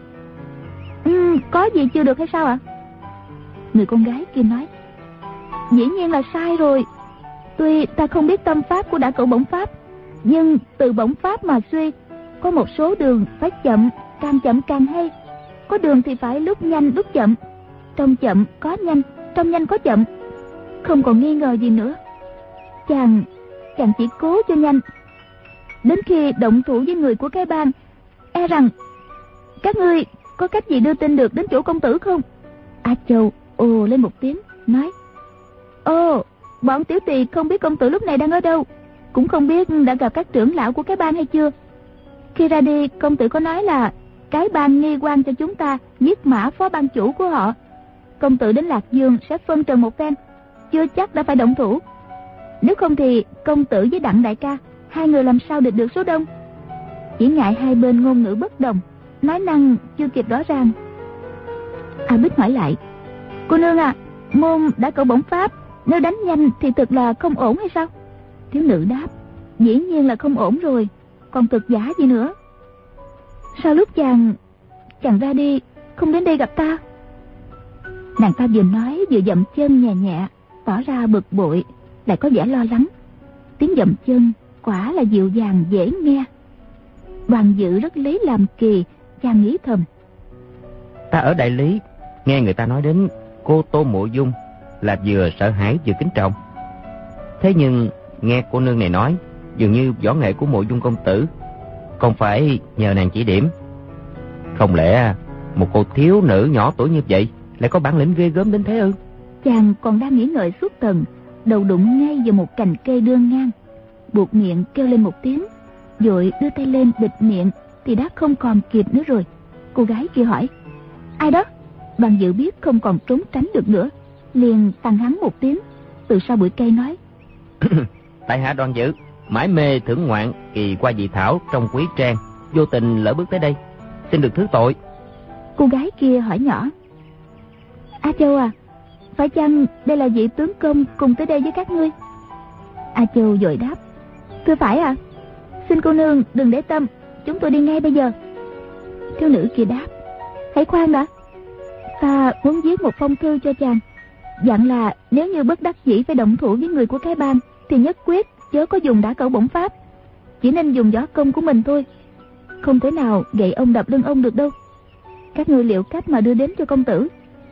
Có gì chưa được hay sao ạ? Người con gái kia nói: dĩ nhiên là sai rồi. Tuy ta không biết tâm pháp của đả cửu bổng pháp, nhưng từ bổng pháp mà suy, có một số đường phải chậm càng hay. Có đường thì phải lúc nhanh lúc chậm, trong chậm có nhanh, trong nhanh có chậm. Không còn nghi ngờ gì nữa. Chàng chỉ cố cho nhanh. Đến khi động thủ với người của cái bang, e rằng các ngươi có cách gì đưa tin được đến chỗ công tử không? A Châu ồ lên một tiếng, nói: ồ, bọn tiểu tỳ không biết công tử lúc này đang ở đâu, cũng không biết đã gặp các trưởng lão của cái bang hay chưa. Khi ra đi, công tử có nói là cái bang nghi quan cho chúng ta giết Mã phó ban chủ của họ. Công tử đến Lạc Dương sẽ phân trần một phen, chưa chắc đã phải động thủ. Nếu không thì công tử với Đặng đại ca, hai người làm sao địch được số đông? Chỉ ngại hai bên ngôn ngữ bất đồng, nói năng chưa kịp rõ ràng. A Bích hỏi lại: cô nương à, môn đã cẩu bổng pháp, nếu đánh nhanh thì thực là không ổn hay sao? Thiếu nữ đáp: dĩ nhiên là không ổn rồi, còn thực giả gì nữa. Sao lúc chàng ra đi không đến đây gặp ta? Nàng ta vừa nói vừa dậm chân nhẹ nhẹ, tỏ ra bực bội, lại có vẻ lo lắng. Tiếng dậm chân quả là dịu dàng dễ nghe. Đoàn Dự rất lấy làm kỳ, chàng nghĩ thầm: Ta ở Đại Lý nghe người ta nói đến cô Tô Mộ Dung là vừa sợ hãi vừa kính trọng. Thế nhưng nghe cô nương này nói, dường như võ nghệ của Mộ Dung công tử không phải nhờ nàng chỉ điểm. Không lẽ một cô thiếu nữ nhỏ tuổi như vậy lại có bản lĩnh ghê gớm đến thế ư? Chàng còn đang nghĩ ngợi suốt thần, đầu đụng ngay vào một cành cây đương ngang, buộc miệng kêu lên một tiếng, vội đưa tay lên bịt miệng thì đã không còn kịp nữa rồi. Cô gái kia hỏi: ai đó? Đoàn Dự biết không còn trốn tránh được nữa, liền tăng hắn một tiếng, từ sau bụi cây nói: tại hạ Đoàn Dự mãi mê thưởng ngoạn kỳ qua dị thảo trong quý trang, vô tình lỡ bước tới đây, xin được thứ tội. Cô gái kia hỏi nhỏ: A Châu à, phải chăng đây là vị tướng công cùng tới đây với các ngươi? A Châu vội đáp: thưa phải à, xin cô nương đừng để tâm, chúng tôi đi ngay bây giờ. Thiếu nữ kia đáp: hãy khoan đã, ta muốn viết một phong thư cho chàng, dặn là nếu như bất đắc dĩ phải động thủ với người của cái bang thì nhất quyết chớ có dùng đả cẩu bổng pháp, chỉ nên dùng võ công của mình thôi, không thể nào gậy ông đập lưng ông được đâu. Các ngươi liệu cách mà đưa đến cho công tử?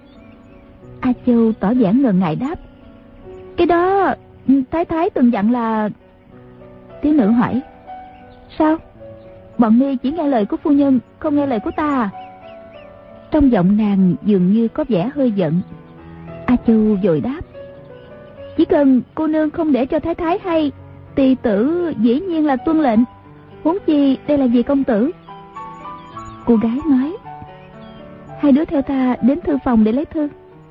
A Châu tỏ vẻ ngần ngại đáp: cái đó thái thái từng dặn là... Thiếu nữ hỏi: sao, bọn mi chỉ nghe lời của phu nhân, không nghe lời của ta à? Trong giọng nàng dường như có vẻ hơi giận. A Châu vội đáp: chỉ cần cô nương không để cho thái thái hay, tỳ tử dĩ nhiên là tuân lệnh, huống chi đây là vì công tử. Cô gái nói: hai đứa theo ta đến thư phòng để lấy thư.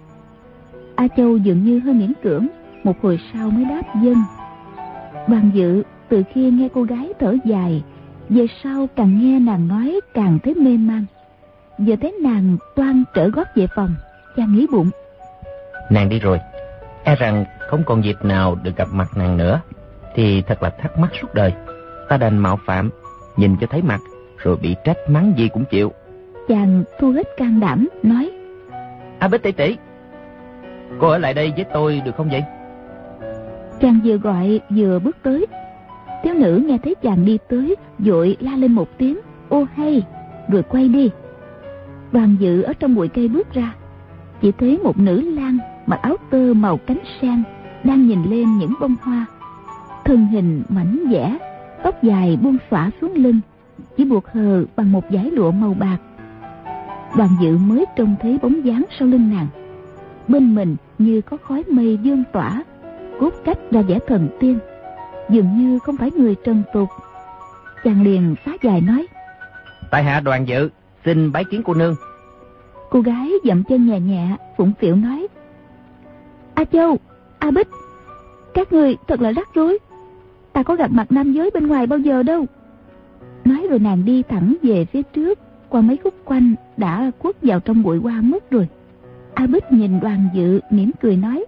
A Châu dường như hơi miễn cưỡng, một hồi sau mới đáp vâng. Đoàn Dự từ khi nghe cô gái thở dài, về sau càng nghe nàng nói càng thấy mê man. Giờ thấy nàng toan trở gót về phòng, chàng nghĩ bụng: nàng đi rồi, e rằng không còn dịp nào được gặp mặt nàng nữa, thì thật là thắc mắc suốt đời. Ta đành mạo phạm, nhìn cho thấy mặt, rồi bị trách mắng gì cũng chịu. Chàng thu hết can đảm nói: A Bích tỷ tỷ, cô ở lại đây với tôi được không vậy? Chàng vừa gọi vừa bước tới. Thiếu nữ nghe thấy chàng đi tới, vội la lên một tiếng ô hay, rồi quay đi. Đoàn Dự ở trong bụi cây bước ra, chỉ thấy một nữ lang mặc áo tơ màu cánh sen đang nhìn lên những bông hoa, thân hình mảnh dẻ, tóc dài buông xõa xuống lưng, chỉ buộc hờ bằng một dải lụa màu bạc. Đoàn Dự mới trông thấy bóng dáng sau lưng nàng. Bên mình như có khói mây dương tỏa, cốt cách ra vẻ thần tiên, dường như không phải người trần tục. Chàng liền xá dài nói: Tại hạ Đoàn Dự xin bái kiến cô nương. Cô gái dậm chân nhẹ nhẹ phụng phịu nói: A Châu, A Bích, các người thật là rắc rối. Ta có gặp mặt nam giới bên ngoài bao giờ đâu. Nói rồi nàng đi thẳng về phía trước, qua mấy khúc quanh đã quất vào trong bụi hoa mất rồi. A Bích nhìn Đoàn Dự mỉm cười nói: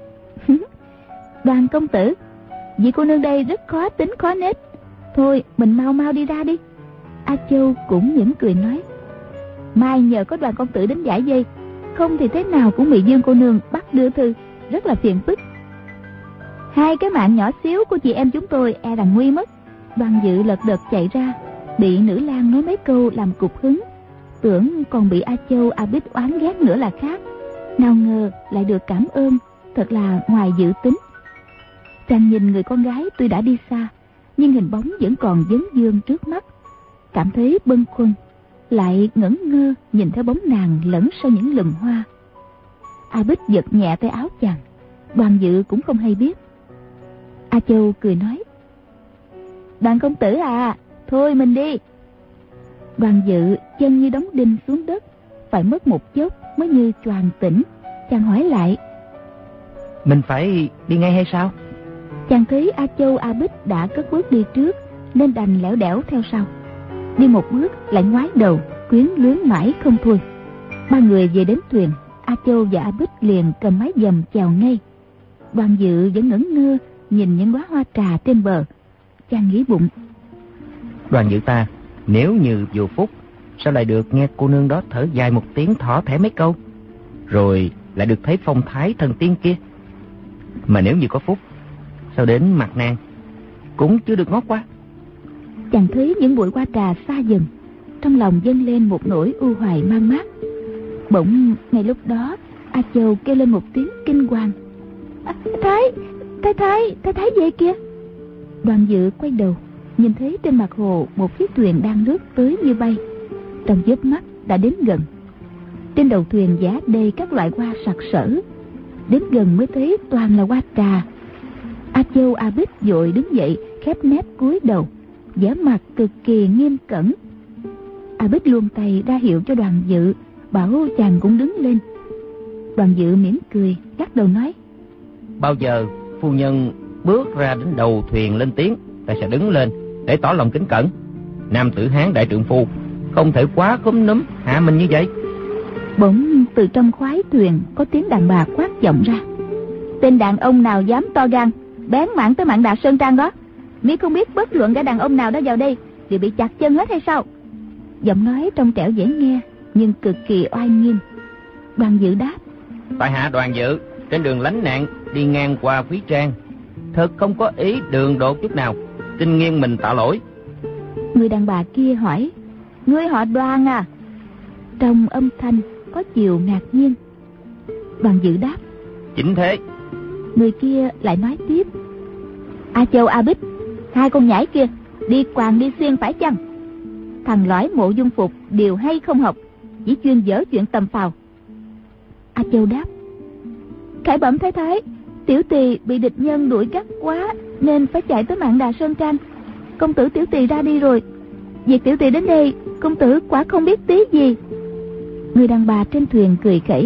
Đoàn công tử, vị cô nương đây rất khó tính khó nết. Thôi mình mau mau đi ra đi. A Châu cũng mỉm cười nói: Mai nhờ có Đoàn công tử đến giải dây, không thì thế nào cũng bị Dương cô nương bắt đưa thư, rất là phiền phức. Hai cái mạng nhỏ xíu của chị em chúng tôi e rằng nguy mất. Đoàn Dự lật đật chạy ra, bị nữ lang nói mấy câu làm cục hứng, tưởng còn bị A Châu A Bích oán ghét nữa là khác. Nào ngờ lại được cảm ơn, thật là ngoài dự tính. Chàng nhìn người con gái tuy đã đi xa, nhưng hình bóng vẫn còn vấn vương trước mắt, cảm thấy bâng khuâng, lại ngẩn ngơ nhìn theo bóng nàng lẫn sau những lùm hoa. A Bích giật nhẹ tay áo chàng, Đoàn Dự cũng không hay biết. A Châu cười nói: Đoàn công tử à, thôi mình đi. Đoàn Dự chân như đóng đinh xuống đất, phải mất một chốc mới như choàng tỉnh. Chàng hỏi lại: Mình phải đi ngay hay sao? Chàng thấy A Châu A Bích đã cất bước đi trước, nên đành lẻo đẻo theo sau. Đi một bước lại ngoái đầu, quyến luyến mãi không thôi. Ba người về đến thuyền, A Châu và A Bích liền cầm mái dầm chèo ngay. Đoàn Dự vẫn ngẩn ngơ nhìn những đóa hoa trà trên bờ. Chàng nghĩ bụng: Đoàn Dự ta nếu như vô phúc, sao lại được nghe cô nương đó thở dài một tiếng thỏ thẻ mấy câu, rồi lại được thấy phong thái thần tiên kia. Mà nếu như có phúc, sao đến mặt nàng cũng chưa được ngót qua. Chàng thấy những bụi hoa trà xa dần, trong lòng dâng lên một nỗi ưu hoài man mác. Bỗng ngay lúc đó, A Châu kêu lên một tiếng kinh hoàng: Thái về kìa. Đoàn Dự quay đầu, nhìn thấy trên mặt hồ một chiếc thuyền đang lướt tới như bay, trong chớp mắt đã đến gần. Trên đầu thuyền giá đầy các loại hoa sặc sỡ, đến gần mới thấy toàn là hoa trà. A Châu A Bích vội đứng dậy, khép nép cúi đầu, vẻ mặt cực kỳ nghiêm cẩn. A Bích luông tay ra hiệu cho Đoàn Dự, bảo chàng cũng đứng lên. Đoàn Dự mỉm cười, lắc đầu nói: Bao giờ phu nhân bước ra đến đầu thuyền lên tiếng, ta sẽ đứng lên để tỏ lòng kính cẩn. Nam tử Hán đại trượng phu không thể quá khúm núm hạ mình như vậy. Bỗng từ trong khoái thuyền có tiếng đàn bà quát vọng ra: Tên đàn ông nào dám to gan bén mảng tới Mạn Đà Sơn Trang đó, mi không biết bất luận cả đàn ông nào đó vào đây đều bị chặt chân hết hay sao? Giọng nói trong trẻo dễ nghe nhưng cực kỳ oai nghiêm. Đoàn Dự đáp: Tại hạ Đoàn Dự trên đường lánh nạn đi ngang qua Quý Trang, thật không có ý đường đột chút nào, xin nghiêng mình tạ lỗi. Người đàn bà kia hỏi: Ngươi họ Đoàn à? Trong âm thanh có chiều ngạc nhiên. Đoàn Dự đáp: Chính thế. Người kia lại nói tiếp: A Châu A Bích, hai con nhãi kia đi quàng đi xuyên phải chăng? Thằng lõi Mộ Dung Phục điều hay không học, chỉ chuyên dở chuyện tầm phào. A Châu đáp: Khải bẩm thái thái, tiểu tỳ bị địch nhân đuổi gắt quá nên phải chạy tới Mạn Đà Sơn Trang. Công tử tiểu tỳ ra đi rồi. Việc tiểu tỳ đến đây, công tử quả không biết tí gì. Người đàn bà trên thuyền cười khẩy: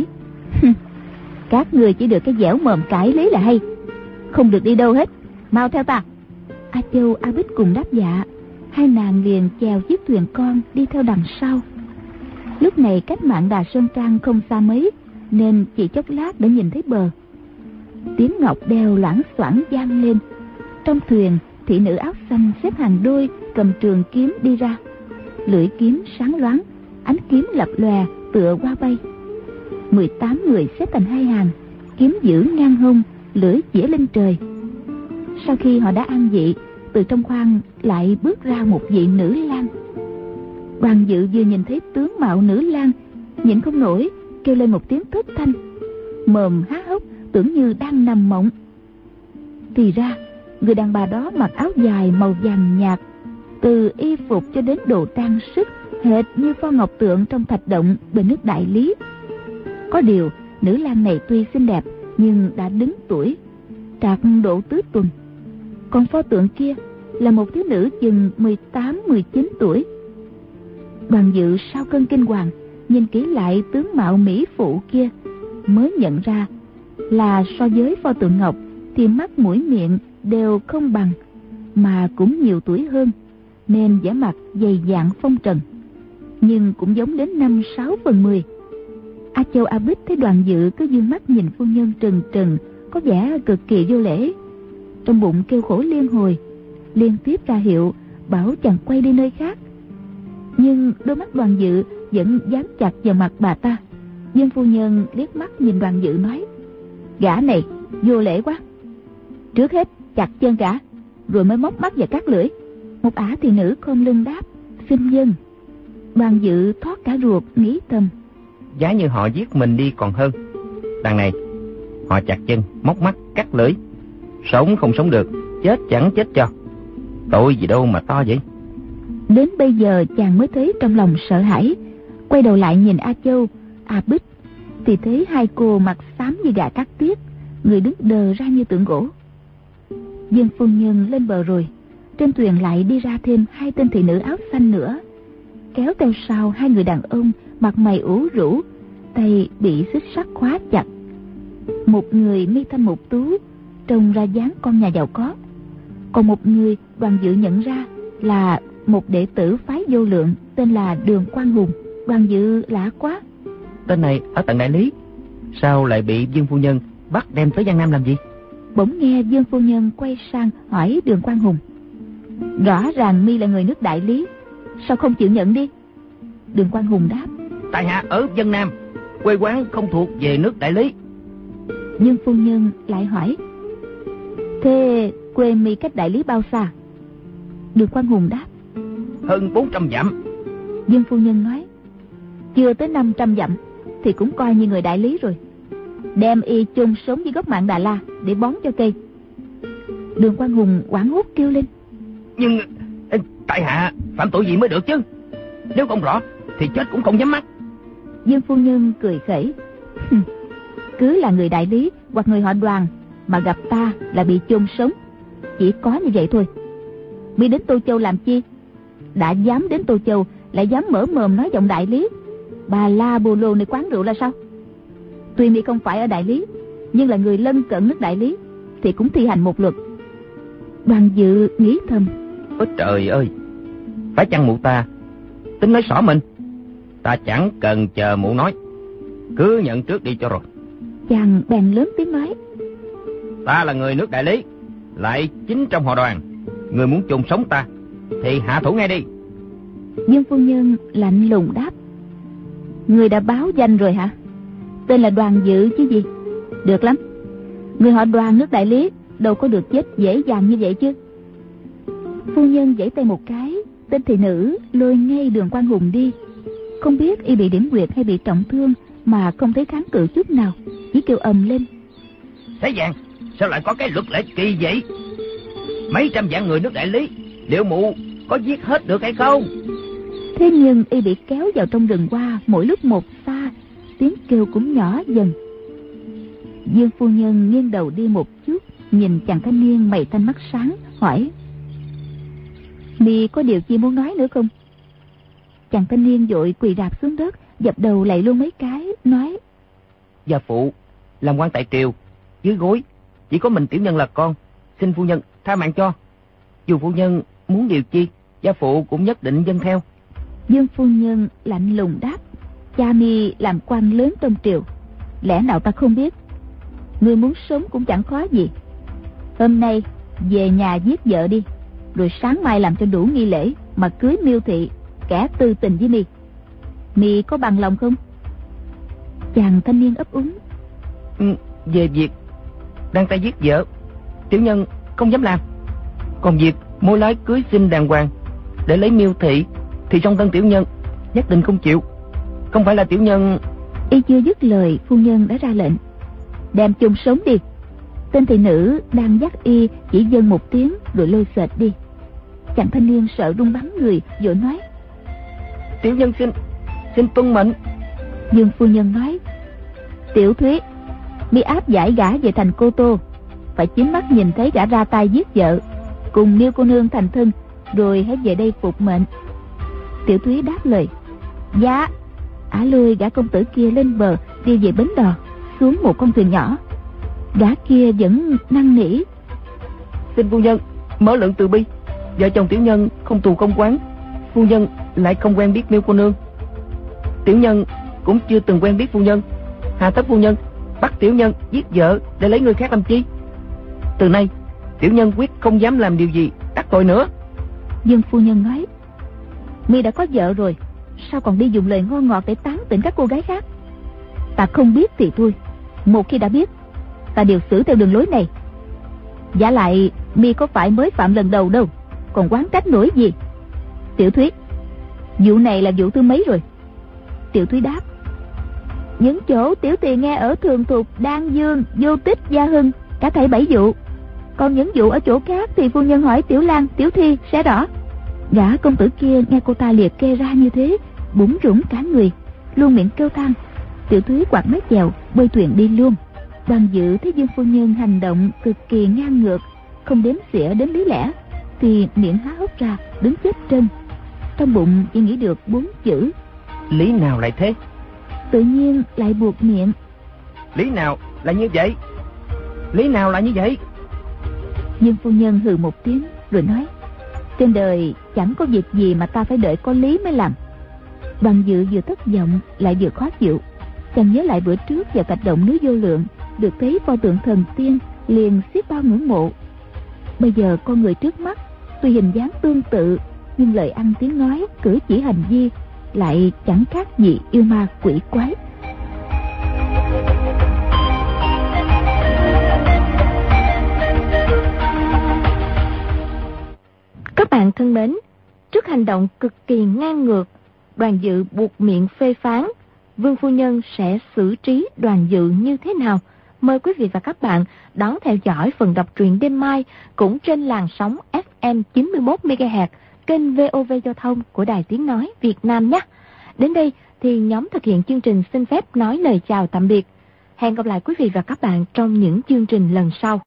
Các người chỉ được cái dẻo mồm cãi lý là hay, không được đi đâu hết, mau theo ta. A Châu A Bích cùng đáp dạ. Hai nàng liền chèo chiếc thuyền con đi theo đằng sau. Lúc này cách Mạn Đà Sơn Trang không xa mấy, nên chỉ chốc lát đã nhìn thấy bờ. Tiếng ngọc đeo loảng xoảng vang lên. Trong thuyền, thị nữ áo xanh xếp hàng đôi cầm trường kiếm đi ra. Lưỡi kiếm sáng loáng, ánh kiếm lập lòe tựa hoa bay. 18 người xếp thành hai hàng, kiếm giữ ngang hông, lưỡi chĩa lên trời. Sau khi họ đã an vị, từ trong khoang lại bước ra một vị nữ lang. Đoàn Dự vừa nhìn thấy tướng mạo nữ lang, nhịn không nổi kêu lên một tiếng thất thanh, mồm há hốc tưởng như đang nằm mộng. Thì ra Người đàn bà đó mặc áo dài màu vàng nhạt, từ y phục cho đến đồ trang sức hệt như pho ngọc tượng trong thạch động bên nước Đại Lý. Có điều nữ lang này tuy xinh đẹp nhưng đã đứng tuổi, trạc độ tứ tuần. Còn pho tượng kia là một thiếu nữ chừng 18-19 tuổi. Đoàn Dự sau cơn kinh hoàng nhìn kỹ lại tướng mạo mỹ phụ kia, mới nhận ra là so với pho tượng ngọc thì mắt mũi miệng đều không bằng, mà cũng nhiều tuổi hơn, nên vẻ mặt dày dạn phong trần, nhưng cũng giống đến 5/6/10. A Châu A Bích thấy Đoàn Dự cứ dương mắt nhìn phu nhân trừng trừng, có vẻ cực kỳ vô lễ, trong bụng kêu khổ liên hồi, liên tiếp ra hiệu bảo chàng quay đi nơi khác. Nhưng đôi mắt Đoàn Dự vẫn dán chặt vào mặt bà ta. Dương phu nhân liếc mắt nhìn Đoàn Dự nói: gã này vô lễ quá, trước hết chặt chân gã rồi mới móc mắt và cắt lưỡi. Một ả thị nữ khom lưng đáp: xin vâng. Đoàn Dự thoát cả ruột, nghĩ thầm: giá như họ giết mình đi còn hơn. Đằng này họ chặt chân, móc mắt, cắt lưỡi, sống không sống được, chết chẳng chết cho. Tội gì đâu mà to vậy. Đến bây giờ chàng mới thấy trong lòng sợ hãi, quay đầu lại nhìn A Châu, A Bích thì thấy hai cô mặt xám như gà cắt tiết, người đứng đờ ra như tượng gỗ. Dương phu nhân lên bờ rồi, trên thuyền lại đi ra thêm hai tên thị nữ áo xanh nữa, kéo theo sau hai người đàn ông mặt mày ủ rũ, tay bị xích sắt khóa chặt. Một người mi thanh mục tú, trông ra dáng con nhà giàu có, còn một người Đoàn Dự nhận ra là một đệ tử phái Vô Lượng, tên là Đường Quang Hùng. Đoàn Dự lạ quá, Tên này ở tận Đại Lý, sao lại bị Dương phu nhân bắt đem tới Giang Nam làm gì? Bỗng nghe Dương phu nhân quay sang hỏi Đường Quang Hùng: rõ ràng mi là người nước Đại Lý, sao không chịu nhận đi? Đường Quang Hùng đáp: tại hạ ở Vân Nam, quê quán không thuộc về nước Đại Lý. Dương phu nhân lại hỏi: thế quê mi cách Đại Lý bao xa? Đường Quang Hùng đáp: hơn 400 dặm. Dương phu nhân nói: chưa tới 500 dặm thì cũng coi như người Đại Lý rồi, đem y chôn sống với gốc mạng Đà La để bón cho cây. Đường Quang Hùng hoảng hốt kêu lên: nhưng tại hạ phạm tội gì mới được chứ? Nếu không rõ thì chết cũng không nhắm mắt. Dương phu nhân cười khẩy: cứ là người Đại Lý hoặc người họ Đoàn mà gặp ta là bị chôn sống, chỉ có như vậy thôi. Mi đến Tô Châu làm chi? Đã dám đến Tô Châu lại dám mở mồm nói giọng Đại Lý, bà la bồ lô nơi quán rượu là sao? Tuy mi không phải ở Đại Lý, nhưng là người lân cận nước Đại Lý thì cũng thi hành một luật. Đoàn Dự nghĩ thầm: ôi trời ơi, phải chăng mụ ta tính nói xỏ mình? Ta chẳng cần chờ mụ nói, cứ nhận trước đi cho rồi. Chàng bèn lớn tiếng nói: ta là người nước Đại Lý, lại chính trong họ Đoàn. Người muốn chôn sống ta thì hạ thủ ngay đi. Dương phu nhân lạnh lùng đáp: người đã báo danh rồi hả? Tên là Đoàn Dự chứ gì? Được lắm, người họ Đoàn nước Đại Lý đâu có được chết dễ dàng như vậy chứ. Phu nhân giãy tay một cái, tên thị nữ lôi ngay Đường Quang Hùng đi. Không biết y bị điểm quyệt hay bị trọng thương mà không thấy kháng cự chút nào, chỉ kêu ầm lên: Thế Giang, sao lại có cái luật lệ kỳ vậy? Mấy trăm vạn người nước Đại Lý, liệu mụ có giết hết được hay không? Thế nhưng y bị kéo vào trong rừng hoa, mỗi lúc một xa, tiếng kêu cũng nhỏ dần. Dương phu nhân nghiêng đầu đi một chút, nhìn chàng thanh niên mày thanh mắt sáng, hỏi: mi có điều chi muốn nói nữa không? Chàng thanh niên vội quỳ rạp xuống đất, dập đầu lạy luôn mấy cái, nói: Gia phụ làm quan tại triều, dưới gối chỉ có mình tiểu nhân là con, xin phu nhân tha mạng cho. Dù phu nhân muốn điều chi, gia phụ cũng nhất định dâng theo. Dương phu nhân lạnh lùng đáp: cha mi làm quan lớn trong triều, lẽ nào ta không biết? Ngươi muốn sống cũng chẳng khó gì. Hôm nay về nhà giết vợ đi, rồi sáng mai làm cho đủ nghi lễ mà cưới Miêu thị, kẻ tư tình với mi. Mi có bằng lòng không? Chàng thanh niên ấp úng: Về việc đang tay giết vợ, tiểu nhân không dám làm. Còn việc mối lái cưới xin đàng hoàng để lấy Miêu thị thì trong thân tiểu nhân nhất định không chịu. Không phải là tiểu nhân... Y chưa dứt lời, phu nhân đã ra lệnh: đem chôn sống đi. Tên thị nữ đang dắt y chỉ dâng một tiếng rồi lôi xệt đi. Chàng thanh niên sợ run bắn người, vội nói: Tiểu nhân xin tuân mệnh. Dương phu nhân nói: Tiểu Thúy, mi áp giải gã về thành Cô Tô, phải chính mắt nhìn thấy gã ra tay giết vợ, cùng Miêu cô nương thành thân, rồi hãy về đây phục mệnh. Tiểu Thúy đáp lời: Dạ. Ả lôi gã công tử kia lên bờ, đi về bến đò, xuống một con thuyền nhỏ. Gã kia vẫn năn nỉ: Xin phu nhân mở lượng từ bi, vợ chồng tiểu nhân không thù không oán, phu nhân lại không quen biết Miêu cô nương, tiểu nhân cũng chưa từng quen biết phu nhân. Hà tất phu nhân bắt tiểu nhân giết vợ để lấy người khác làm chi? Từ nay tiểu nhân quyết không dám làm điều gì đắc tội nữa. Dương phu nhân nói: Mi đã có vợ rồi, sao còn đi dùng lời ngon ngọt để tán tỉnh các cô gái khác? Ta không biết thì thôi, một khi đã biết, ta đều xử theo đường lối này. Giả lại mi có phải mới phạm lần đầu đâu, còn oán trách nổi gì? Tiểu Thúy, vụ này là vụ thứ mấy rồi? Tiểu Thúy đáp: Những chỗ tiểu tỳ nghe ở Thường Thục, Đan Dương, Vô Tích, Gia Hưng, cả thảy 7 vụ. Còn những vụ ở chỗ khác thì phu nhân hỏi Tiểu Lan, Tiểu Thi sẽ rõ. Gã công tử kia nghe cô ta liệt kê ra như thế, bủn rủn cả người, luôn miệng kêu than. Tiểu Thúy quạt mái chèo bơi thuyền đi luôn. Đoàn Dự thấy Dương phu nhân hành động cực kỳ ngang ngược, không đếm xỉa đến lý lẽ, thì miệng há hốc ra đứng chết chân. Trong bụng chỉ nghĩ được 4 chữ: Lý nào lại thế? Tự nhiên lại buộc miệng: Lý nào là như vậy? Lý nào là như vậy? Dương phu nhân hừ một tiếng rồi nói: Trên đời chẳng có việc gì mà ta phải đợi có lý mới làm. Đoàn Dự vừa thất vọng lại vừa khó chịu. Chàng nhớ lại bữa trước vào Thạch Động núi Vô Lượng, được thấy pho tượng thần tiên, liền xiết bao ngưỡng mộ. Bây giờ con người trước mắt tuy hình dáng tương tự, nhưng lời ăn tiếng nói, cử chỉ hành vi lại chẳng khác gì yêu ma quỷ quái. Các bạn thân mến, trước hành động cực kỳ ngang ngược, Đoàn Dự buộc miệng phê phán, Vương phu nhân sẽ xử trí Đoàn Dự như thế nào? Mời quý vị và các bạn đón theo dõi phần đọc truyện đêm mai cũng trên làn sóng FM 91 MHz kênh VOV Giao thông của Đài Tiếng nói Việt Nam nhé. Đến đây thì nhóm thực hiện chương trình xin phép nói lời chào tạm biệt. Hẹn gặp lại quý vị và các bạn trong những chương trình lần sau.